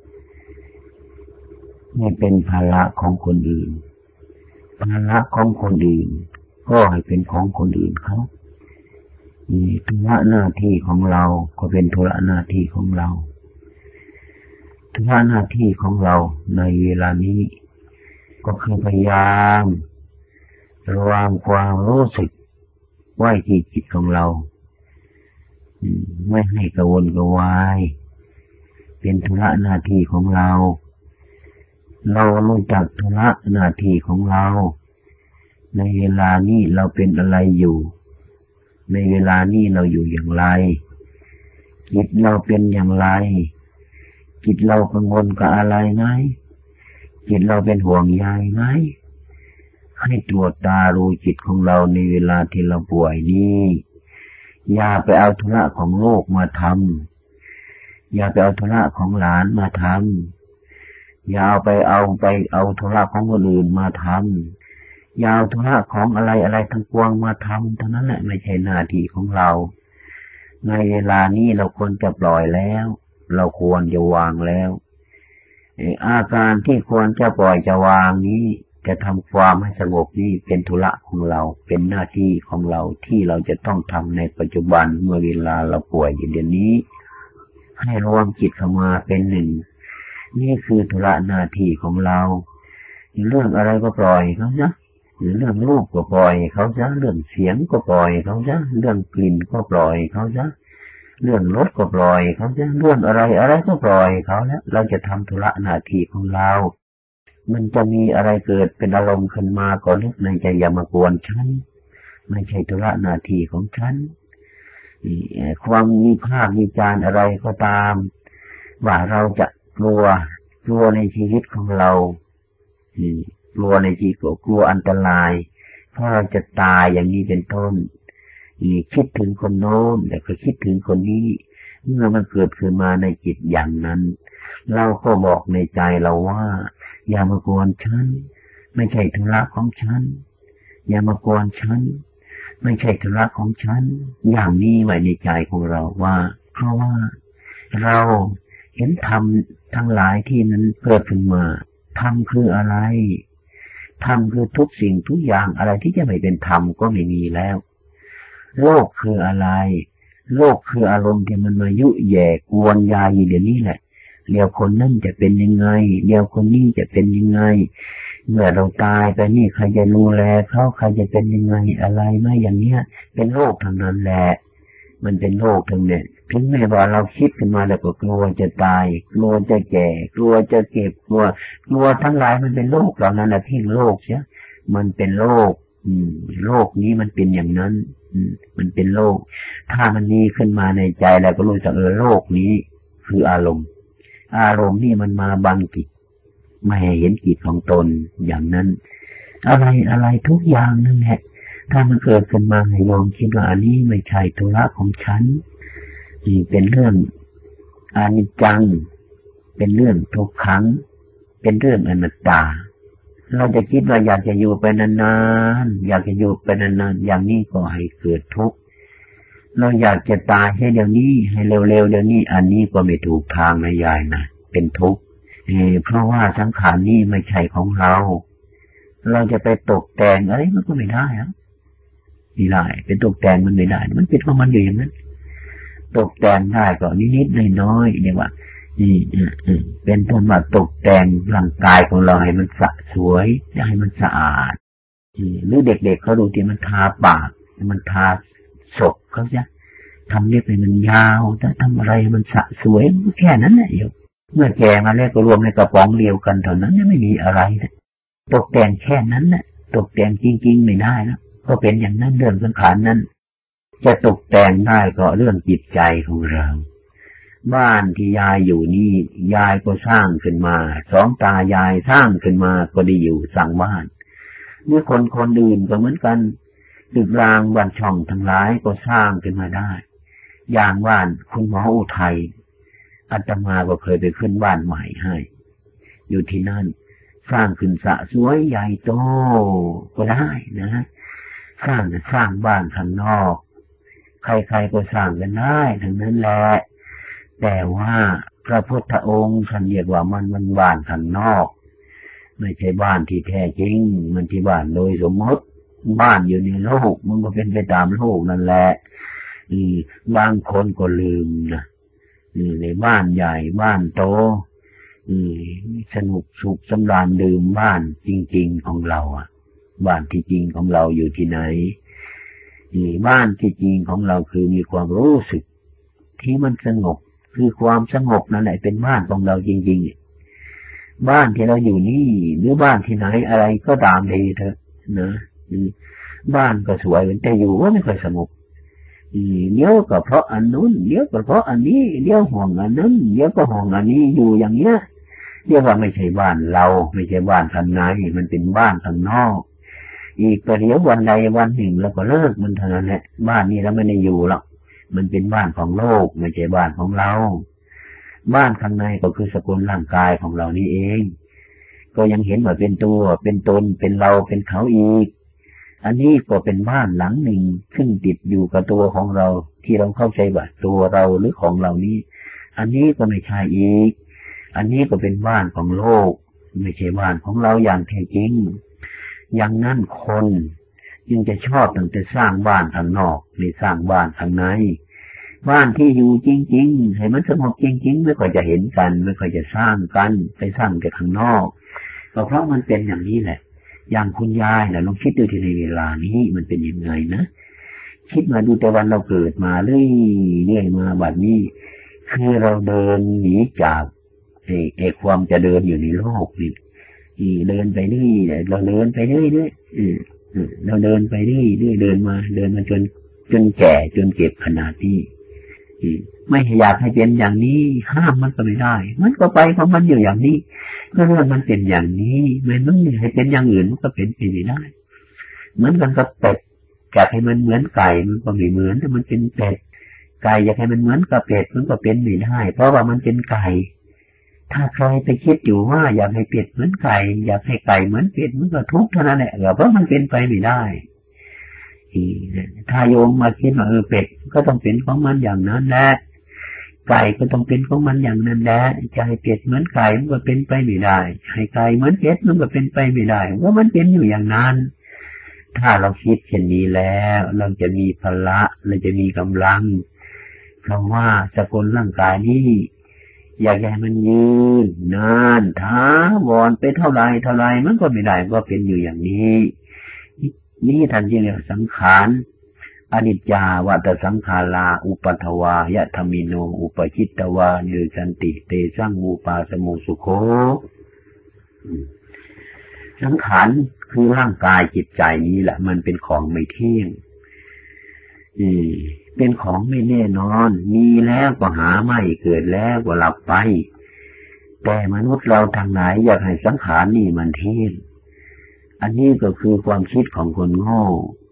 ไม่เป็นภาระของคนอื่นภาระของคนอื่นก็ให้เป็นของคนอื่นเขาธุระหน้าที่ของเราก็เป็นธุระหน้าที่ของเราธุระหน้าที่ของเราในเวลานี้ก็คือพยายามระวางความรู้สึกไว้ที่จิตของเราไม่ให้กระวนกระวายเป็นธุระหน้าที่ของเราเรารู้จักธุระหน้าที่ของเราในเวลานี้เราเป็นอะไรอยู่ในเวลานี้เราอยู่อย่างไรจิตเราเป็นอย่างไรจิตเรากังวลกับอะไรไหมจิตเราเป็นห่วงใยไหมให้ตรวจตารู้จิตของเราในเวลาที่เราป่วยนี้อย่าไปเอาธุระของโลกมาทำอย่าไปเอาธุระของหลานมาทำอย่าเอาไปเอาไปเอาธุระของคนอื่นมาทำอย่าเอาธุระของอะไรอะไรทั้งปวงมาทำเท่านั้นแหละไม่ใช่หน้าที่ของเราในเวลานี้เราควรจะปล่อยแล้วเราควรจะวางแล้วอาการที่ควรจะปล่อยจะวางนี้จะทำความให้สงบนี้เป็นธุระของเราเป็นหน้าที่ของเราที่เราจะต้องทำในปัจจุบันเมื่อเวลาเราป่วยอยู่เดี๋ยวนี้ให้รวมจิตเข้ามาเป็นหนึ่งนี่คือธุระหน้าที่ของเราเรื่องอะไรก็ปล่อยเขาซะหรือเรื่องรูปก็ปล่อยเขาซะเรื่องเสียงก็ปล่อยเขาซะเรื่องกลิ่นก็ปล่อยเขาซะเรื่องรสก็ปล่อยเขาซะเรื่องอะไรอะไรก็ปล่อยเขาแล้วเราจะทำธุระหน้าที่ของเรามันจะมีอะไรเกิดเป็นอารมณ์ขึ้นมาก็นึกในใจอย่ามากวนฉันไม่ใช่ธุระหน้าที่ของฉันความมีภาควิจารณ์อะไรก็ตามว่าเราจะกลัวกลัวในชีวิตของเรากลัวในชีวิตกลัวอันตรายเพราะเราจะตายอย่างนี้เป็นต้นคิดถึงคนโน้นแต่ก็คิดถึงคนนี้เมื่อมันเกิดขึ้นมาในจิตอย่างนั้นเราก็บอกในใจเราว่าอย่ามากวนฉันไม่ใช่ธุระของฉันอย่ามากวนฉันไม่ใช่ธุระของฉันอย่างนี้ไว้ในใจของเราว่าเพราะว่าเราเห็นธรรมทั้งหลายที่นั้นเกิดขึ้นมาธรรมคืออะไรธรรมคือทุกสิ่งทุกอย่างอะไรที่จะไม่เป็นธรรมก็ไม่มีแล้วโลกคืออะไรโลกคืออารมณ์ที่มันมายุแย่กวนยายอยู่เดี๋ยวนี้แหละเดี๋ยวคนนั่นจะเป็นยังไงเดี๋ยวคนนี้จะเป็นยังไงเมื่อเราตายไปนี่ใครจะดูแลเขาใครจะเป็นยังไงอะไรไม่อย่างเนี้ยเป็นโลกทั้งนั้นแหละมันเป็นโลกทั้งเนี่ยถึงแม้ว่าเราคิดขึ้นมาแล้วก็กลัวจะตายกลัวจะแก่กลัวจะเก็บกลัวกลัวทั้งหลายมันเป็นโลกเหล่านั้นนะที่โลกเสียมันเป็นโลกอืมโลกนี้มันเป็นอย่างนั้นอืมมันเป็นโลกถ้ามันมีขึ้นมาในใจแล้วก็รู้จักเออโลกนี้คืออารมณ์อารมณ์นี่มันมาบังจิตไม่ให้เห็นจิตของตนอย่างนั้นอะไรอะไรทุกอย่างนั่นแหละถ้ามันเกิดขึ้นมาให้ลองคิดว่าอันนี้ไม่ใช่ธุระของฉันนี่เป็นเรื่องอนิจจังเป็นเรื่องทุกขังเป็นเรื่องอนัตตาเราจะคิดว่าอยากจะอยู่ไปนานๆอยากจะอยู่ไปนานๆอย่างนี้ก็ให้เกิดทุกข์เราอยากจะตายให้เดี๋ยวนี้ให้เร็วๆเดี๋ยวนี้อันนี้ก็ไม่ถูกทางนะยายนะเป็นทุกข์เพราะว่าสังขารนี้ไม่ใช่ของเราเราจะไปตกแต่งอะไรมันก็ไม่ได้ครับไม่ได้เป็นตกแต่งมันไม่ได้มันเป็นของมันอยู่อย่างนั้นตกแต่งได้ก็นิดๆน้อยๆเรียกว่านี่เป็นต้นว่าตกแต่งร่างกายของเราให้มันสะสวยให้มันสะอาดหรือเด็กๆเขาดูที่มันทาปากมันทาศพเขาจะทำเล็บให้มันยาวแต่ทำอะไรมันสะสวยแค่นั้นแหละโยมเมื่อแก่มาแล้วก็รวมในกระป๋องเดียวกันเท่านั้นไม่มีอะไรนะตกแต่งแค่นั้นแหละตกแต่งจริงๆไม่ได้นะก็เป็นอย่างนั้นเรื่องสังขารนั้นจะตกแต่งได้ก็เรื่องจิตใจของเราบ้านที่ยายอยู่นี่ยายก็สร้างขึ้นมาสองตายายสร้างขึ้นมาก็ได้อยู่สร้างบ้านหรือคนคนอื่นก็เหมือนกันตึกรางบ้านช่องทั้งหลายก็สร้างขึ้นมาได้อย่างบ้านคุณหมออุทัยอาตมาก็เคยไปขึ้นบ้านใหม่ให้อยู่ที่นั่นสร้างขึ้นสะสวยใหญ่โตก็ได้นะสร้างสร้างบ้านข้างนอกใครๆก็สร้างกันได้ทั้งนั้นแหละแต่ว่าพระพุทธองค์ท่านเรียกว่ามันมันบ้านข้างนอกไม่ใช่บ้านที่แท้จริงมันที่บ้านโดยสมมติบ้านอยู่ในโลกมันก็เป็นไปตามโลกนั่นแหละบางคนก็ลืมนะในบ้านใหญ่บ้านโตสนุกสุขสำราญดื่มบ้านจริงๆของเราอ่ะบ้านที่จริงของเราอยู่ที่ไหนบ้านที่จริงของเราคือมีความรู้สึกที่มันสงบคือความสงบนั่นแหละเป็นบ้านของเราจริงๆบ้านที่เราอยู่นี่หรือบ้านที่ไหนอะไรก็ตามดีเถอะนะบ้านก็สวยแต่อยู่ก็ไม่ค่อยสงบเดี๋ยวก็เพราะอันนู้นเดี๋ยวก็เพราะอันนี้เดี๋ยวห่วงอันนั้นเดี๋ยวก็ห่วงอันนี้อยู่อย่างเนี้ยเรียกว่าไม่ใช่บ้านเราไม่ใช่บ้านข้างในมันเป็นบ้านข้างนอกอีกประเดี๋ยววันใดวันหนึ่งเราก็เลิกมันเท่านั้นแหละบ้านนี้เราไม่ได้อยู่หรอกมันเป็นบ้านของโลกไม่ใช่บ้านของเราบ้านข้างในก็คือสกุลร่างกายของเรานี่เองก็ยังเห็นว่าเป็นตัวเป็นตนเป็นเราเป็นเขาอีกอันนี้ก็เป็นบ้านหลังหนึ่งซึ่งติดอยู่กับตัวของเราที่เราเข้าใจว่าตัวเราหรือของเรานี้อันนี้ก็ไม่ใช่อีกอันนี้ก็เป็นบ้านของโลกไม่ใช่บ้านของเราอย่างแท้จริงอย่างนั้นคนจึงจะชอบตั้งแต่สร้างบ้านข้างนอกไม่สร้างบ้านข้างในบ้านที่อยู่จริงๆให้มันสงบจริงๆไม่ค่อยจะเห็นกันไม่ค่อยจะสร้างกันไปสร้างแต่ข้างนอกก็เพราะมันเป็นอย่างนี้แหละอย่างคุณยายนะลองคิดดูที่ในเวลานี้มันเป็นยังไงนะคิดมาดูแต่วันเราเกิดมาเรื่อยเรื่อยมาบัดนี้คือเราเดินหนีจากไอ้ไอ้ความจะเดินอยู่ในโลกนี่เดินไปเรื่อยเราเดินไปเรื่อยเรื่อยเราเดินไปเรื่อยเรื่อยเดินมาเดินมาจนจนแก่จนเก็บขนาดที่ไม่อยากให้เป็นอย่างนี้ห้ามมันก็ไม่ได้มันก็ไปของมันอยู่อย่างนี้ก็เรื่องมันเป็นอย่างนี้ไม่ต้องให้เป็นอย่างอื่นมันก็เป็นไปไม่ได้เหมือนกันกับเป็ดอยากให้มันเหมือนไก่มันก็ไม่เหมือนแต่มันเป็นเป็ดไก่อยากให้มันเหมือนกับเป็ดมันก็เป็นไม่ได้เพราะว่ามันเป็นไก่ถ้าใครไปคิดอยู่ว่าอยากให้เป็ดเหมือนไก่อยากให้ไก่เหมือนเป็ดมันก็ทุกข์เท่านั้นแหละเพราะมันเป็นไปไม่ได้ถ้าโยมมาคิดว่าเออเป็ดก็ต้องเป็นของมันอย่างนั้นแหละไก่ก็ต้องเป็นของมันอย่างนั้นแหละจะให้เป็ดเหมือนไก่มันก็เป็นไปไม่ได้ให้ไก่เหมือนเป็ดมันก็เป็นไปไม่ได้เพราะมันเป็นอยู่อย่างนั้นถ้าเราคิดเช่นนี้แล้วเราจะมีพละเราจะมีกำลังเพราะว่าสกุลร่างกายนี้อยากให้มันยืนนานท้าวรไปเท่าไรเท่าไรมันก็ไม่ได้ก็เป็นอยู่อย่างนี้นี่ท่านที่เรียกสังขารอนิจจาวัฏสังขาราอุปัฏฐวายะธรรมิโนอุปจิตตวานิสันติเตสังอุปาสโมสุโขสังขารคือร่างกายจิตใจนี้แหละมันเป็นของไม่เที่ยงอืมเป็นของไม่แน่นอนมีแล้วก็หาไม่เกิดแล้วก็หลับไปแต่มนุษย์เราทางไหนอยากให้สังขารนี่มันเที่ยงอันนี้ก็คือความคิดของคนโง่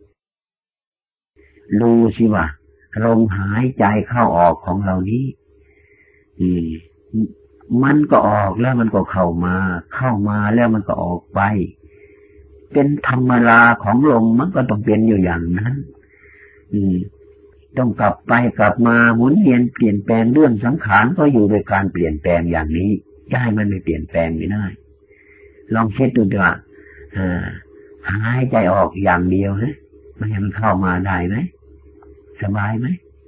รู้สิว่าลมหายใจเข้าออกของเรานี้อืมมันก็ออกแล้วมันก็เข้ามาเข้ามาแล้วมันก็ออกไปเป็นธรรมดาของลมมันก็ต้องเป็นอยู่อย่างนั้นอืมต้องกลับไปกลับมาหมุนเวียนเปลี่ยนแปลงเรื่องสังขารก็อยู่โดยการเปลี่ยนแปลงอย่างนี้จะให้มันไม่เปลี่ยนแปลงไม่ได้ลองเช็ดดูดีกว่าหายใจออกอย่างเดียวนะมันให้มันเข้ามาได้ไหมสบายไหม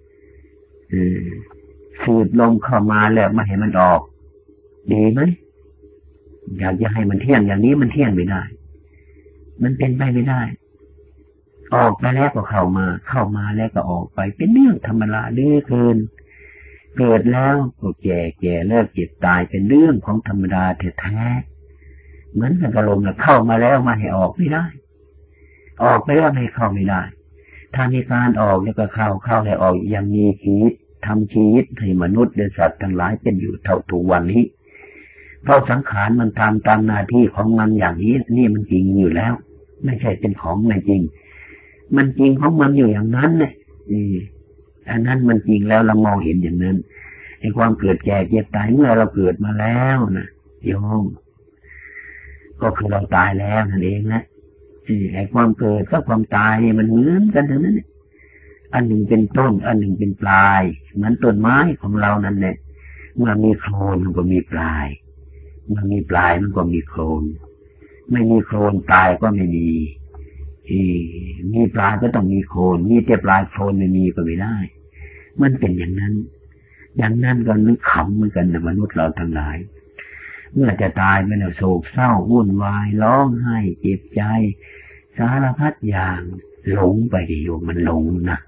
สูดลมเข้ามาแล้วไม่ให้มันออกดีไหมอยากจะให้มันเที่ยงอย่างนี้มันเที่ยงไม่ได้มันเป็นไปไม่ได้ออกไปแล้วก็เข้ามาเข้ามาแล้วก็ออกไปเป็นเรื่องธรรมดาเรื่อยเกินเกิดแล้วก็แก่แก่เลิกเจ็บตายเป็นเรื่องของธรรมดาแท้ๆเหมือนกับลมแล้วเข้ามาแล้วมาให้ออกไม่ได้ออกไปแล้วไม่เข้าไม่ได้ถ้ามีการออกแล้วก็เข้าเข้าแล้วออกยังมีชีวิตทำชีวิตให้มนุษย์และสัตว์ทั้งหลายเป็นอยู่เท่าทุกวันนี้เพราะสังขารมันทำตามหน้าที่ของมันอย่างนี้นี่มันจริงอยู่แล้วไม่ใช่เป็นของไม่จริงมันจริงของมันอยู่อย่างนั้นเนี่ยอันนั้นมันจริงแล้วเรามองเห็นอย่างนั้นไอ้ความเกิดแก่เจ็บตายเมื่อเราเกิดมาแล้วนะโยมก็คือเราตายแล้วนั่นเองนะไอ้ความเกิดกับความตายนี่มันเหมือนกันทั้งนั้นอันหนึ่งเป็นต้นอันหนึ่งเป็นปลายเหมือนต้นไม้ของเรานั่นแหละเมื่อมีโคลนมันก็มีปลายเมื่อมีปลายมันก็มีโคลนไม่มีโคลนปลายก็ไม่มีมีปลายก็ต้องมีโคลนมีแต่ปลายโคลนไม่มีก็ไม่ได้มันเป็นอย่างนั้นอย่างนั้นก็นึกขำเหมือนกันนะมนุษย์เราทั้งหลายเมื่อจะตายไปแล้วโศกเศร้าวุ่นวายร้องไห้เจ็บใจสารพัดอย่างหลงไปดิโยมมันหลงนะ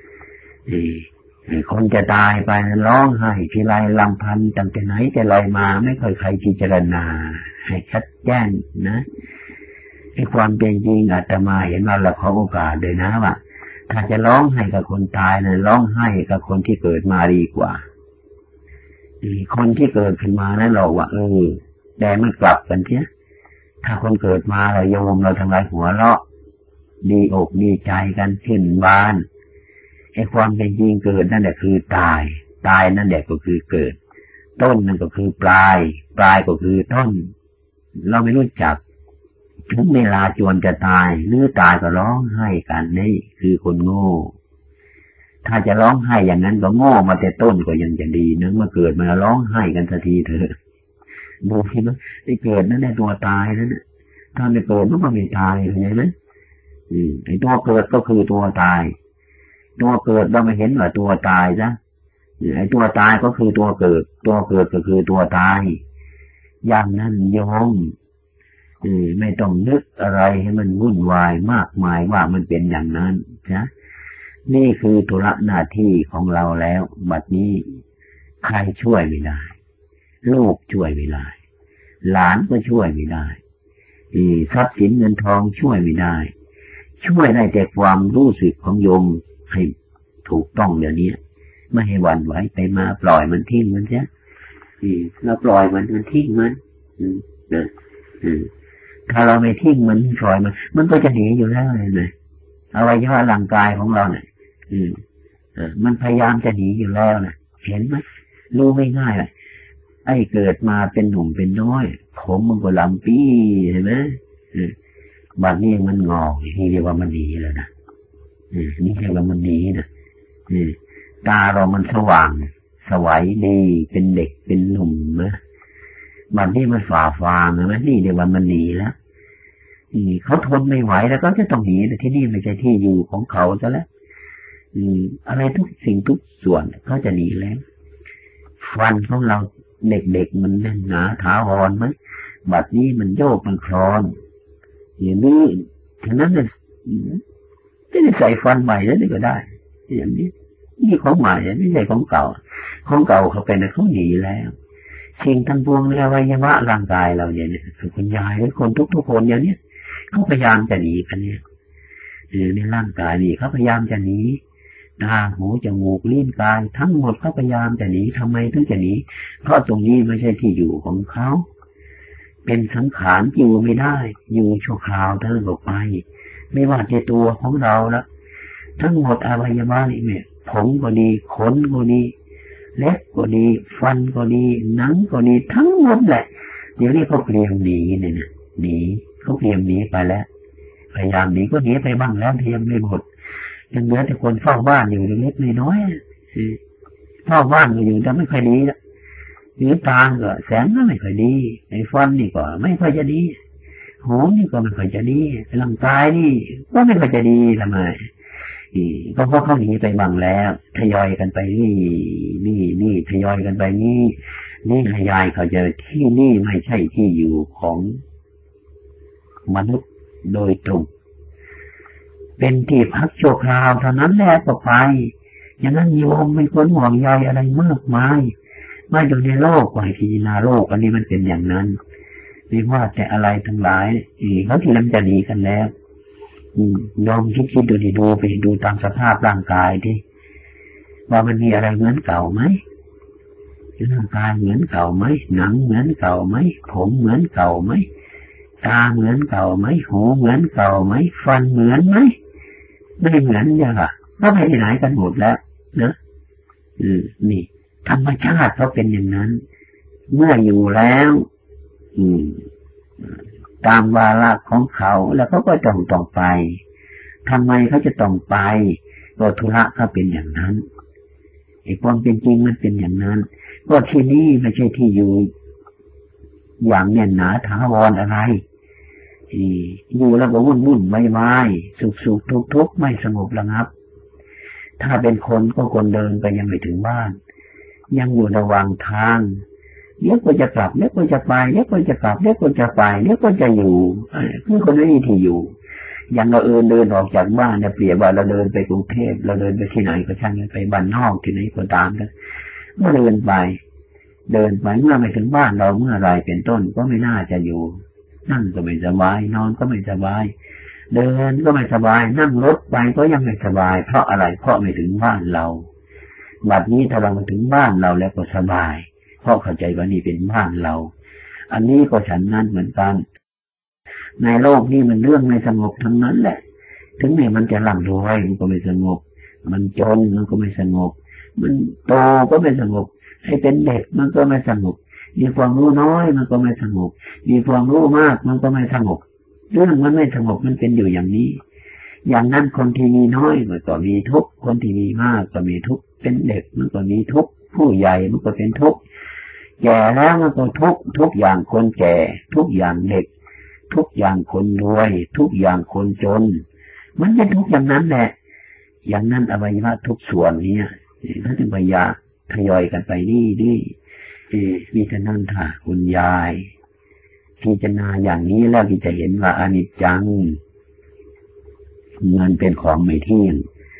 คนจะตายไปร้องไห้ทีไรลำพันธ์ตั้งแต่ไหนแต่ไรมาไม่เคยใครพิจารณาให้ชัดแจ้งนะในความเป็นจริงอาตมาเห็นว่าเราขอโอกาสเลยนะว่าถ้าจะร้องไห้กับคนตายนะร้องไห้กับคนที่เกิดมาดีกว่าคนที่เกิดขึ้นมานั้นเราว่าเออแต่มันกลับกันเทียถ้าคนเกิดมาเราโยมเราทำลายหัวเราะดีอกดีใจกันขึ้นบานไอ้ความเป็นจริงเกิดนั่นแหละคือตายตายนั่นแหละก็คือเกิดต้นนั่นก็คือปลายปลายก็คือต้นเราไม่รู้จักถึงเวลาจวนจะตายหรือตายก็ร้องไห้กันนี่คือคนโง่ถ้าจะร้องไห้อย่างนั้นก็โง่มาแต่ต้นก็ยังจะดีนะมาเกิดมาร้องไห้กันสักทีเถอะดูที่มันไอ้เกิดนั่นแหละตัวตายนั่นน่ะถ้าไม่เกิดมันก็ไม่ตายเห็นไหมอืมไอ้ตัวเกิดก็คือตัวตายตัวเกิดเราไม่เห็นว่าตัวตายซะไอ้ตัวตายก็คือตัวเกิดตัวเกิดก็คือตัวตายอย่างนั้นโยมไม่ต้องนึกอะไรให้มันวุ่นวายมากมายว่ามันเป็นอย่างนั้นนะนี่คือธุระหน้าที่ของเราแล้วบัดนี้ใครช่วยไม่ได้ลูกช่วยไม่ได้หลานก็ช่วยไม่ได้ทรัพย์สินเงินทองช่วยไม่ได้ช่วยได้แต่ความรู้สึกของโยมให้ถูกต้องเดี๋ยวนี้ไม่ให้หวั่นไหวไปมาปล่อยมันทิ้งมันใช่เราปล่อยมันมันทิ้งมันถ้าเราไม่ทิ้งมันปล่อยมันมันก็จะหนีอยู่แล้วเลยอวัยวะร่างกายของเราเนี่ยมันพยายามจะหนีอยู่แล้วนะเห็นไหมรู้ไม่ง่ายเลยไอ้เกิดมาเป็นหนุ่มเป็นน้อยผมมันก็ลำปี้เห็นไหมบัดนี้มันงอกนี่เรียกว่ามันหนีแล้วนะนี่เรียกว่ามันหนีนะตาเรามันสว่างสวัยดีเป็นเด็กเป็นหนุ่มนะบัดนี้มันฝ่าฟางเห็นไหมนี่เรียกว่ามันหนีแล้วเขาทนไม่ไหวแล้วก็จะต้องหนีแต่ที่นี่ไม่ใช่ที่อยู่ของเขาซะแล้วอะไรทุกสิ่งทุกส่วนเขาจะหนีแล้วฟันของเราเด็กๆมันแน่นหนาถาวรไหมบัดนี้มันโยกมันคลอนอย่างนี้ฉะนั้นเนี่ยจะได้ใส่ฟันใหม่แล้วก็ได้อย่างนี้นี่ของใหม่ไม่ใช่ของเก่าของเก่าเขาเป็นเขาหนีแล้วสิ่งทั้งปวงในอวัยวะร่างกายเราเนี่ยคุณยายหรือคนทุกๆคนอย่างนี้เขาพยายามจะหนีกันเนี่ยในร่างกายนี่เขาพยายามจะหนีตาหูจมูกลิ้นกายทั้งหมดเขาพยายามจะหนีทำไมถึงจะหนีเพราะตรงนี้ไม่ใช่ที่อยู่ของเขาเป็นสังขารอยู่ไม่ได้อยู่ชั่วคราวเท่านั้นออกไปไม่ว่าในตัวของเราละทั้งหมดอวัยวะนี่เนี่ยผมก็ดีขนก็ดีเล็บก็ดีฟันก็ดีหนังก็ดีทั้งหมดแหละเดี๋ยวนี้เขาเตรียมหนีเนี่ยหนีเขาเตรียมหนีไปแล้วพยายามหนีก็หนีไปบ้างแล้วเตรียมไม่หมดยังเหลือแต่คนเฝ้าบ้านอยู่เล็กๆน้อยๆเฝ้าบ้านก็อยู่แต่ไม่ค่อยดีละหรือตาก็แสงก็ไม่ค่อยดีไอ้ฟันนี่ก็ไม่ค่อยจะดีหูนี่ก็ไม่ค่อยจะดีร่างกายนี่ก็ไม่ค่อยจะดีทำไมก็เพราะเขาหนีไปบ้างแล้วทยอยกันไปนี่นี่นี่ทยอยกันไปนี่นี่ทยอยเขาเจอที่นี่ไม่ใช่ที่อยู่ของมนุษย์โดยตรงเป็นที่พักชั่วคราวเท่านั้นแหละก็ไปอย่างนั้นโยมไม่ควรห่วงใยอะไรมากมายไม่อยู่ในโลกว่าพิจารณาโลกอันนี้มันเป็นอย่างนั้นไม่ว่าแต่อะไรทั้งหลายเขาที่มันจะหนีกันแล้วยอมคิดคิดดูดิดูไปดูตามสภาพร่างกายที่ว่ามันมีอะไรเหมือนเก่าไหมร่างกายเหมือนเก่าไหมหนังเหมือนเก่าไหมผมเหมือนเก่าไหมตาเหมือนเก่าไหมหูเหมือนเก่าไหมฟันเหมือนไหมไม่เหมือนอย่างอ่ะก็ไปไหนกันหมดแล้วเนอะอืมนี่ธรรมชาติเขาเป็นอย่างนั้นเมื่ออยู่แล้วอืมตามวาระของเขาแล้วเขาก็ต้องต้องไปทำไมเขาจะต้องไปก็ธุระเขาเป็นอย่างนั้นไอ้ความเป็นจริงมันเป็นอย่างนั้นก็ที่นี่ไม่ใช่ที่อยู่อย่างแน่นหนาถาวรอะไรอยู่แล้วก็วุ่นวุ่นไม่ไม่สุขสุขทุกทุกไม่สงบระงับถ้าเป็นคนก็คนเดินไปยังไม่ถึงบ้านยังอยู่ระหว่างทางเดี๋ยวก็จะกลับเดี๋ยวก็จะไปเดี๋ยวก็จะกลับเดี๋ยวก็จะไปเดี๋ยวก็จะอยู่คือคนไม่มีที่อยู่อย่างเราเอินเดินออกจากบ้านเนี่ยเปรียบว่าเราเดินไปกรุงเทพเราเดินไปที่ไหนก็ช่างไปบ้านนอกที่ไหนก็ตามกันเมื่อเดินไปเดินไปเมื่อไม่ถึงบ้านเราเมื่อไรเป็นต้นก็ไม่น่าจะอยู่นั่งก็ไม่สบายนอนก็ไม่สบายเดินก็ไม่สบายนั่งรถไปก็ยังไม่สบายเพราะอะไรเพราะไม่ถึงบ้านเราบัดนี้ถ้าเรามาถึงบ้านเราแล้วก็สบายเพราะเข้าใจว่านี่เป็นบ้านเราอันนี้ก็ฉันนั้นเหมือนกันในโลกนี้มันเรื่องไม่สงบทั้งนั้นแหละถึงแม้มันจะร่ำรวยมันก็ไม่สงบมันจนมันก็ไม่สงบมันโตก็ไม่สงบให้เป็นเด็กมันก็ไม่สงบมีความรู้น้อยมันก็ไม่สงบมีความรู้มากมันก็ไม่สงบเรื่องมันไม่สงบมันเป็นอยู่อย่างนี้อย่างนั้นคนที่มีน้อยมันก็มีทุกข์คนที่มีมากก็มีทุกข์เป็นเด็กมันก็มีทุกข์ผู้ใหญ่มันก็เป็นทุกข์แก่แล้วมันก็ทุกข์ทุกอย่างคนแก่ทุกอย่างเด็กทุกอย่างคนรวยทุกอย่างคนจนมันเป็นทุกข์อย่างนั้นแหละอย่างนั้นอวัยวะทุกส่วนนี้ท่านจึงพยายามทยอยกันไปนี่นี่มีแต่นั่นค่ะคุณยายพิจารณาอย่างนี้แล้วที่จะเห็นว่าอนิจจังมันเป็นของไม่เที่ยง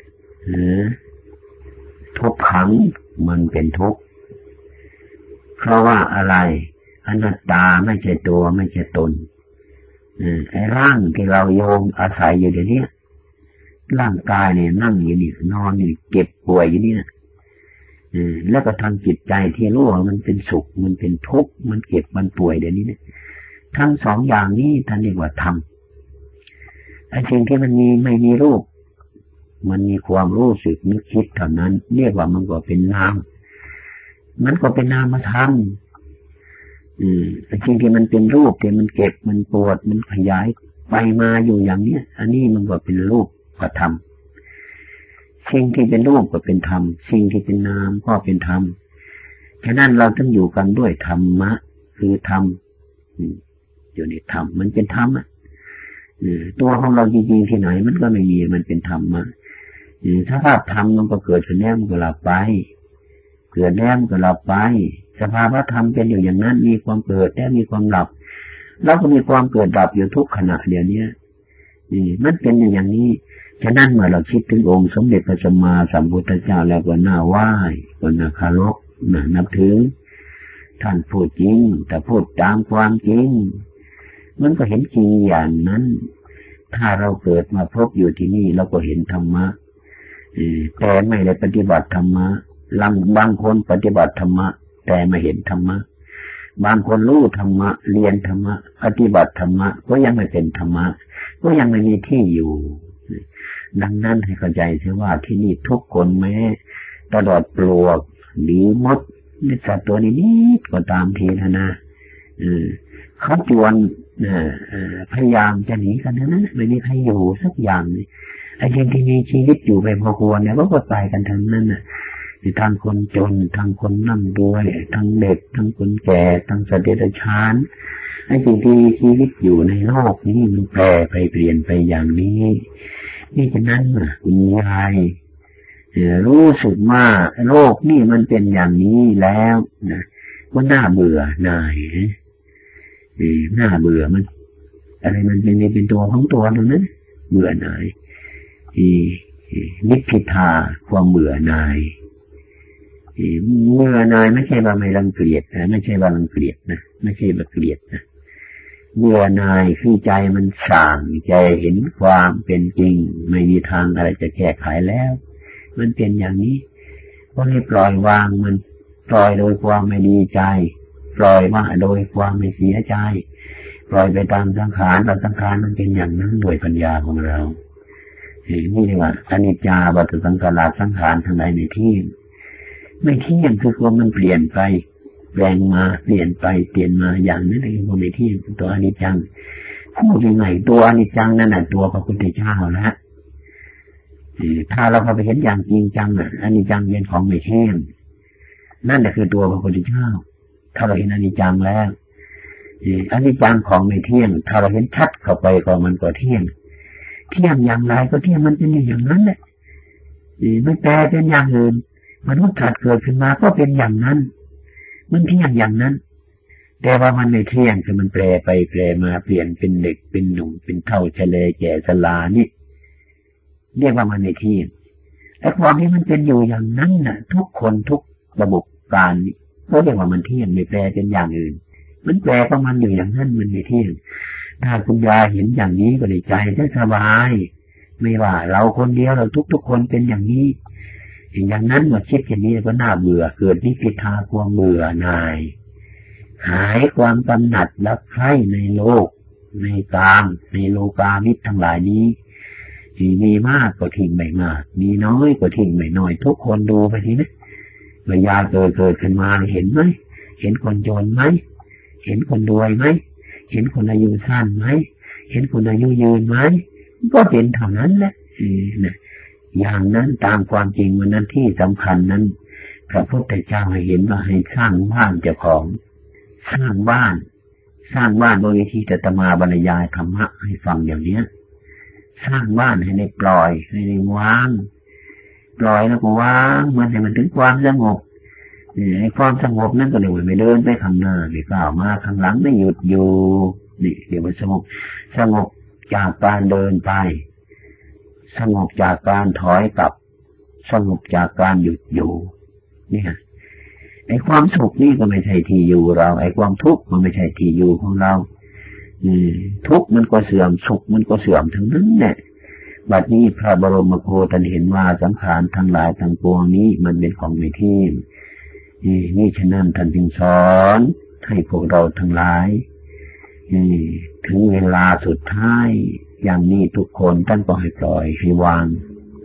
ทุกขังมันเป็นทุกข์เพราะว่าอะไรอนัตตาไม่ใช่ตัวไม่ใช่ตนไอ้ร่างที่เราโยมอาศัยอยู่เดี๋ยวนี้ร่างกายเนี่ยนั่งอยู่นี่นอนนี่เก็บป่วยอยู่นี่นะแล้วก็ทางจิตใจที่รู้ว่ามันเป็นสุขมันเป็นทุกข์มันเก็บมันป่วยเดี๋ยวนี้นะทั้งสองอย่างนี้ท่านเรียกว่าธรรมไอ้สิ่งที่มันมีไม่มีรูปมันมีความรู้สึกนึกคิดเท่านั้นเรียกว่ามันก็เป็นนามมันก็เป็นนามธรรมอืมไอ้สิ่งที่มันเป็นรูปที่มันเก็บมันปวดมันขยายไปมาอยู่อย่างเนี้ยอันนี้มันก็เป็นรูปก็ธรรมสิ่งที่เป็นรูปก็เป็นธรรมสิ่งที่เป็นนามก็เป็นธรรมฉะนั้นเราต้องอยู่กันด้วยธรรมะคือธรรมอยู่ในธรรมมันเป็นธรรมอ่ะตัวของเราจริงๆที่ไหนมันก็ไม่มีมันเป็นธรรมะถ้าภาพธรรมมันก็เกิดขึ้นแล้วมันก็หลับไปเกิดแล้วมันก็หลับไปสภาวะธรรมเป็นอยู่อย่างนั้นมีความเกิดและมีความหลับแล้วก็มีความเกิดดับอยู่ทุกขณะเดี๋ยวนี้นี่มันเป็นอย่างนี้ฉะนั้นเมื่อเราคิดถึงองค์สมเด็จพระสัมมาสัมพุทธเจ้าแล้วก็น่าไหว้ก็น่าเคารพน่านับถือท่านพูดจริงแต่พูดตามความจริงมันก็เห็นจริงอย่างนั้นถ้าเราเกิดมาพบอยู่ที่นี่เราก็เห็นธรรมะแต่ไม่ได้ปฏิบัติธรรมะลังบางคนปฏิบัติธรรมะแต่ไม่เห็นธรรมะบางคนรู้ธรรมะเรียนธรรมะปฏิบัติธรรมะก็ยังไม่เป็นธรรมะก็ยังไม่มีที่อยู่ดังนั้นให้เข้าใจเสียว่าที่นี่ทุกคนแม้ตลอดปลวกหรือมดในสัตว์ตัวนี้ก็ตามทีนะนะเขาจวนพยายามจะหนีกันนะไม่มีใครอยู่สักอย่างไอ้ยังที่มีชีวิตอยู่ไปพอควรเนี่ยก็ตายกันทั้งนั้นน่ะทั้งคนจนทั้งคนร่ำรวยทั้งเด็กทั้งคนแก่ทั้งสัตว์เดรัจฉานไอ้สิ่งที่ชีวิตอยู่ในโลกนี้มันแปรไปเปลี่ยนไปอย่างนี้นี่ฉะนั้นคุณยายรู้สึกว่าโลกนี่มันเป็นอย่างนี้แล้วนะก็น่าเบื่อหน่ายน่าเบื่อมันอะไรมันเป็นเป็นตัวของตัวตรงนั้นเบื่อหน่ายนิพพิทาความเบื่อหน่ายเมื่อนายไม่ใช่ว่าไม่รังเกียจนะไม่ใช่ว่ารังเกียจนะไม่ใช่ว่าเกลียดนะเมื่อนายคือใจมันสั่งใจเห็นความเป็นจริงไม่มีทางอะไรจะแก้ไขแล้วมันเป็นอย่างนี้ก็ให้ปล่อยวางมันปล่อยโดยความไม่ดีใจปล่อยมาโดยความไม่เสียใจปล่อยไปตามสังขารตามสังขารมันเป็นอย่างนั้นโดยปัญญาของเรานี่เรียกว่าอนิจจาวัฏสังขารสังขารทั้งหลายในที่ไม่เที่ยงคือความมันเปลี่ยนไปแปลงมาเปลี่ยนไปเปลี่ยนมาอย่างนั้นเองก็ไม่เที่ยงตัวอนิจจังพูดยังไงตัวอนิจจังนั่นแหละตัวพระพุทธเจ้านะถ้าเราเข้าไปเห็นอย่างจริงจังอ่ะอนิจจังเป็นของไม่เที่ยงนั่นแหละคือตัวพระพุทธเจ้าถ้าเราเห็นอนิจจังแล้วอนิจจังของไม่เที่ยงถ้าเราเห็นชัดเข้าไปก็มันก็เที่ยงเที่ยงอย่างไรก็เที่ยงมันเป็นอย่างนั้นแหละไม่แปลเป็นอย่างอื่นมนุษย์ถัดเกิดขึ้นมาก็เป็นอย่างนั้นมันเที่ยงอย่างนั้นแต่ว่ามันไม่เที่ยงคือมันแปรไปแปรมาเปลี่ยนเป็นเด็กเป็นหนุ่มเป็นเฒ่าเฉลยแก่ชรานี่เรียกว่ามันไม่เที่ยงแต่ความที่มันเป็นอยู่อย่างนั้นน่ะทุกคนทุกระบบการก็เรียกว่ามันเที่ยงไม่แปรเป็นอย่างอื่นมันแปรของมันอยู่อย่างนั้นมันไม่เที่ยงถ้าคุณยายเห็นอย่างนี้ก็เลยใจจะสบายไม่ว่าเราคนเดียวเราทุกๆคนเป็นอย่างนี้อย่างนั้นเมื่อคิดอย่างนี้ก็น่าเบื่อเกิดนิพพิทาความเบื่อหน่ายหายความกำหนัดรักใคร่ในโลกในกามในโลกามิตรทั้งหลายนี้ที่มีมากก็ทิ้งไม่มากมีน้อยก็ทิ้งไม่น้อยทุกคนดูไปทีนะเมื่อยาเกิดเกิดขึ้นมาเห็นไหมเห็นคนจนไหมเห็นคนรวยไหมเห็นคนอายุสั้นไหมเห็นคนอายุยืนไหมก็เป็นเท่านั้นแหละนะอย่างนั้นตามความจริงวันนั้นที่สำคัญนั้นพระพุทธเจ้าให้เห็นว่าให้สร้างบ้านเจ้าของสร้างบ้านสร้างบ้านโดยที่จะตมาบรรยายธรรมะให้ฟังอย่างเนี้ยสร้างบ้านให้ได้ปล่อยให้ได้วางปล่อยแล้วก็วางมันให้มันถึงความสงบไอ้ความสงบนั่นก็เดี๋ยวไม่เดินไปข้างหน้าไม่ก้าวมาข้างหลังไม่หยุดอยู่นี่เดี๋ยวมันสงบสงบจากการเดินไปสงบจากการถอยกลับสงบจากการหยุดอยู่เนี่ยไอ้ความสุขนี่ก็ไม่ใช่ที่อยู่เราไอ้ความทุกข์มันไม่ใช่ที่อยู่ของเราทุกข์มันก็เสื่อมสุขมันก็เสื่อมทั้งนั้นแหละบัดนี้พระบรมโคท่านเห็นว่าสังขารทั้งหลายทั้งปวงนี้มันเป็นของไม่เที่ยงนี่ฉะนั้นท่านจึงสอนให้พวกเราทั้งหลายถึงเวลาสุดท้ายอย่างนี้ทุกคนท่านก็ให้ปล่อยให้วาง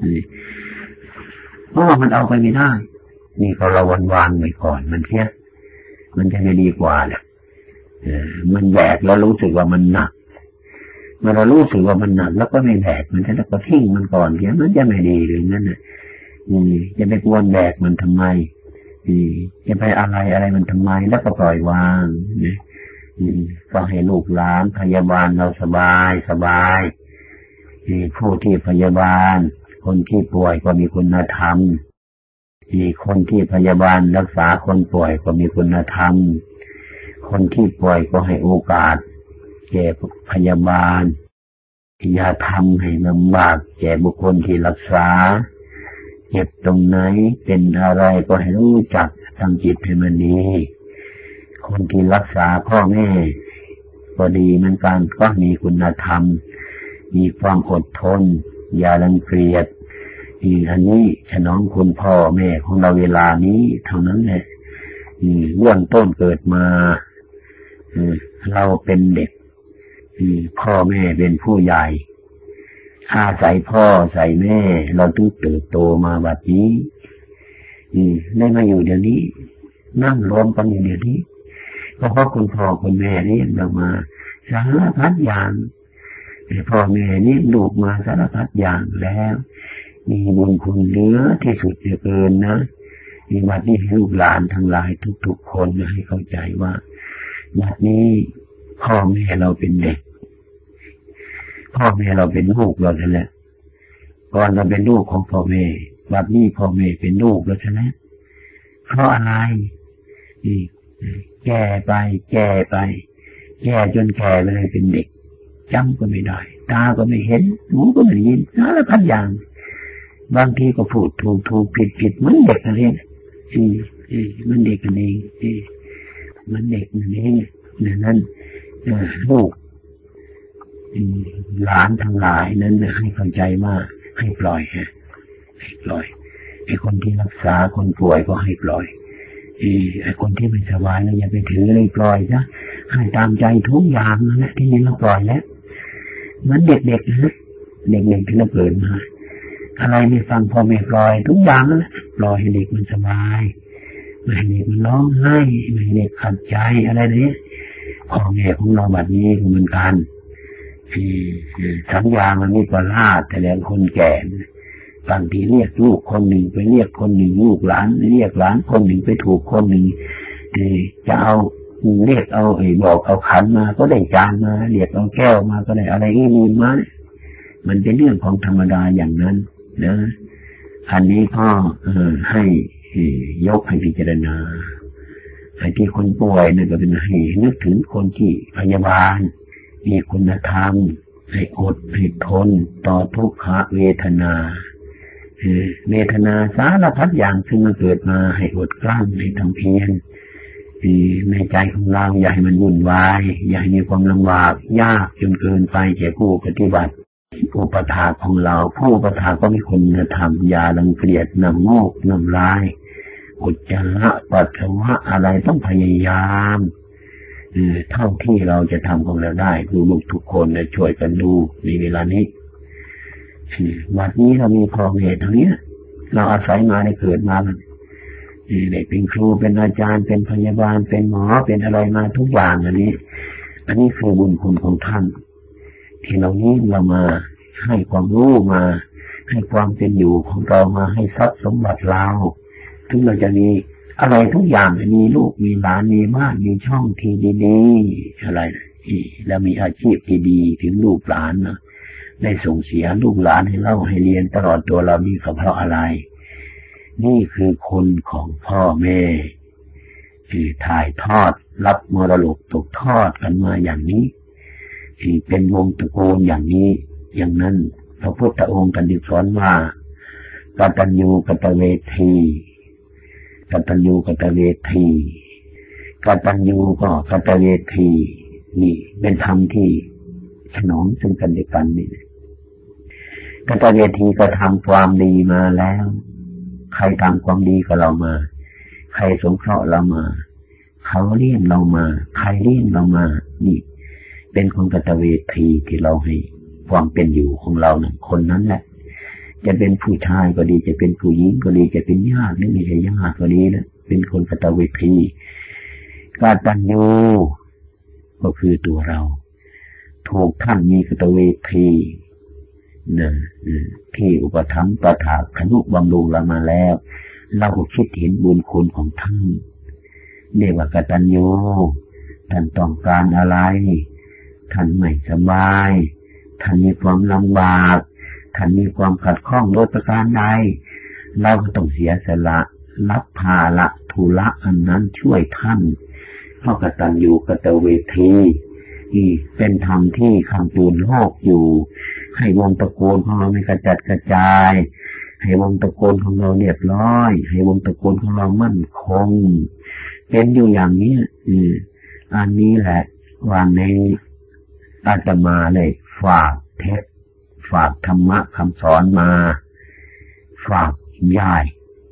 เพราะว่ามันเอาไปไม่ได้นี่ก็เราวันวางไว้ก่อนมันเสียมันจะไม่ดีกว่าแหละมันแบกแล้วรู้สึกว่ามันหนักเมื่อเรารู้สึกว่ามันหนักแล้วก็ไม่แบกมันจะแล้วก็ทิ้งมันก่อนเสียมันจะไม่ดีหรืองั้นน่ะจะไปกวนแบกมันทำไมจะไปอะไรอะไรมันทำไมแล้วก็ปล่อยวางนะก็ให้ลูกหลานพยาบาลเราสบายสบายผู้ที่พยาบาลคนที่ป่วยก็มีคุณธรรมคนที่พยาบาลรักษาคนป่วยก็มีคุณธรรมคนที่ป่วยก็ให้โอกาสแก่พยาบาลอย่าทำให้ลำบากแก่บุคคลที่รักษาเจ็บตรงไหนเป็นอะไรก็ให้รู้จักทำจิตให้มันดีคนที่รักษาพ่อแม่ก็ดีเหมือนกันก็มีคุณธรรมมีความอดทนอย่ารังเกียจอันนี้ฉลองคุณพ่อแม่ของเราเวลานี้เท่านั้นแหละเบื้องต้นเกิดมาเราเป็นเด็กพ่อแม่เป็นผู้ใหญ่อาศัยพ่อใส่แม่เราต้องเติบโตมาแบบนี้ได้มาอยู่เดี๋ยวนี้นั่งรวมกันอยู่เดี๋ยวนี้ก็เพราะคุณพ่อคุณแม่นี่เรามาสารพัดอย่างพ่อแม่นี่ลูกมาสารพัดอย่างแล้วมีบุญคุณเหลือที่สุดเหลือเกินนะมีบัดนี้ให้ลูกหลานทั้งหลายทุกๆคนให้เข้าใจว่าบัดนี้พ่อแม่เราเป็นเด็กพ่อแม่เราเป็นลูกเราใช่ไหมก่อนเราเป็นลูกของพ่อแม่บัดนี้พ่อแม่เป็นลูกเราใช่ไหมเพราะอะไรนี่แก่ไปแก่ไปแก่จนแก่ไปเลยเป็นเด็กจำก็ไม่ได้ตาก็ไม่เห็นหูก็ไม่ได้ยินสารพัดอย่างบางทีก็พูดถูกถูกผิดผิดเหมือนเด็กนั่นเองอืมอืมมันเด็กนั่นเองอืมมันเด็กนั่นเองดังนั้นลูกหลานทั้งหลายนั้นให้เข้าใจว่าให้ปล่อยฮะให้ปล่อยไอ้คนที่รักษาคนป่วยก็ให้ปล่อยไอ้คนที่ไม่สบายแล้วอย่าไปถือเลยปล่อยนะให้ตามใจทุกอย่างนั่นแหละที่นี่เราปล่อยแล้วเหมือนเด็กๆนะเด็กๆที่เราเกิดมาอะไรไม่ฟังพ่อแม่ปล่อยทุกอย่างนั่นแหละปล่อยให้เด็กมันสบายไม่ให้เด็กมันร้องไห้ไม่ให้เด็กขัดใจอะไรนี้พ่อแม่ของเราแบบนี้เหมือนกันสัญญามันไม่ประหลาดแต่แล้วคนแก่บางทีเรียกลูกคนหนึ่งไปเรียกคนหนึ่งลูกหลานเรียกหลานคนหนึ่งไปถูกคนหนึ่งจะเอาเรียกเอาไอ้บอกเอาขันมาก็ได้จานมาเรียกเอาแก้วมาก็ได้อะไรนี่มูลมามันเป็นเรื่องของธรรมดาอย่างนั้นนะอันนี้ก็ให้ยกให้พิจารณาไอ้ที่คนป่วยนั่นก็เป็นให้นึกถึงคนที่พยาบาลมีคุณธรรมให้อดให้ทนต่อทุกขเวทนาเวทนาสารพัดอย่างซึ่งมันเกิดมาให้อดกลั้นให้ทำเพียรในใจของเราอย่าให้มันวุ่นวายอย่าให้มีความลำบากยากจนเกินไปแก่ผู้ปฏิบัติอุปถากของเราผู้อุปถากก็มีคุณธรรมอย่ารังเกียจนำโง่นำร้ายอุจจาระปัสสาวะอะไรต้องพยายามเท่าที่เราจะทำของเราได้ลูกๆทุกคนช่วยกันดูในเวลานี้วันนี้เรามีพ่อแม่เท่านี้เราอาศัยมาได้เกิดมาได้เป็นครูเป็นอาจารย์เป็นพยาบาลเป็นหมอเป็นอะไรมาทุกอย่างอันนี้อันนี้คือบุญคุณของท่านที่เรานี้เรามาให้ความรู้มาให้ความเป็นอยู่ของเรามาให้ทรัพย์สมบัติเราถึงเราจะมีอะไรทุกอย่างมีลูกมีหลานมีบ้านมีช่องที่ดีๆอะไรแล้วมีอาชีพที่ดีถึงลูกหลานนะได้ส่งเสียลูกหลานให้เล่าให้เรียนตลอดตัวเรานี่ก็เพราะอะไรนี่คือคนของพ่อแม่ที่ถ่ายทอดรับมรดกตกทอดกันมาอย่างนี้ที่เป็นวงตระกูลอย่างนี้อย่างนั้นพระพุทธองค์กันดิสอนว่ากตัญญูกตเวทีกตัญญูกตเวทีกตัญญูก็กตเวทีนี่เป็นธรรมที่สนองซึ่งกันและกันนี่กตเวทีก็ทำความดีมาแล้วใครทำความดีกับเรามาใครสงเคราะห์เรามาเขาเลี้ยงเรามาใครเลี้ยงเรามานี่เป็นคนกตเวทีที่เราให้ความเป็นอยู่ของเราเนี่ยคนนั้นแหละจะเป็นผู้ชายก็ดีจะเป็นผู้หญิงก็ดีจะเป็นญาติหรือไม่ใช่ญาติก็ดีนะเป็นคนกตเวทีกตัญญูก็คือตัวเราถูกท่านมีกตเวทีนะที่อุปถัมภ์ประทานขนุบำรุงเรามาแล้วเราก็คิดเห็นบุญคุณของท่านเรียกว่ากตัญญูท่านต้องการอะไรท่านไม่สบายท่านมีความลำบากท่านมีความขัดข้องโดยประการใดเราก็ต้องเสียสละรับภาระธุระอันนั้นช่วยท่านเพราะกตัญญูกตเวทีนี่เป็นธรรมที่คำจูนโลกอยู่ให้วงตระกูลของเราไม่กระจัดกระจายให้วงตระกูลของเราเรียบร้อยให้วงตระกูลของเรามั่นคงเป็นอยู่อย่างนี้อืมอันนี้แหละวันนี้อาตมาเลยฝากเทศฝากธรรมะคำสอนมาฝากยาย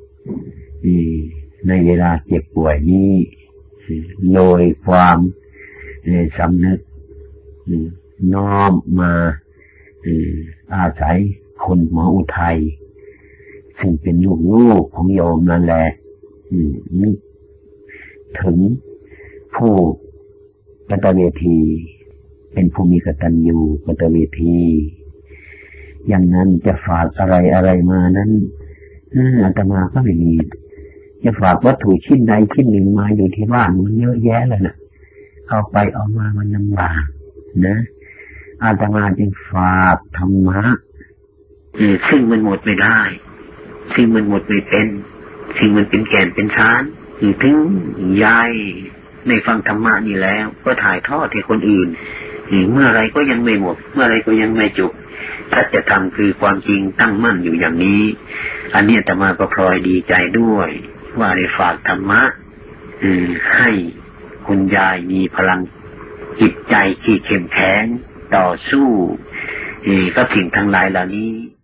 ในเวลาเจ็บป่วยนี้โดยความสำนึกน้อมมาอาศัยคนหมออุทัยซึ่งเป็นลูกลูกของโยมนั่นแหละนึกถึงผู้กตเวทีเป็นผู้มีกตัญญูกตเวทีอย่างนั้นจะฝากอะไรอะไรมานั้นอาตมาก็ไม่มีจะฝากวัตถุชิ้นใดชิ้นหนึ่งมาอยู่ที่บ้านมันเยอะแยะเลยนะเอาไปเอามามันลำบากนะอาตมาจึงฝากธรรมะซึ่งมันหมดไม่ได้ซึ่งมันหมดไม่เป็นซึ่งมันเป็นแก่นเป็นชานถึงยายในฟังธรรมะนี่แล้วก็ถ่ายทอดให้คนอื่นเมื่อไรก็ยังไม่หมดเมื่อไรก็ยังไม่จบสัจธรรมคือความจริงตั้งมั่นอยู่อย่างนี้อันนี้อาตมาก็พลอยดีใจด้วยว่าได้ฝากธรรมะให้คุณยายมีพลังจิตใจที่เข้มแข็งต่อสู้กับสิ่งทั้งหลายเหล่านี้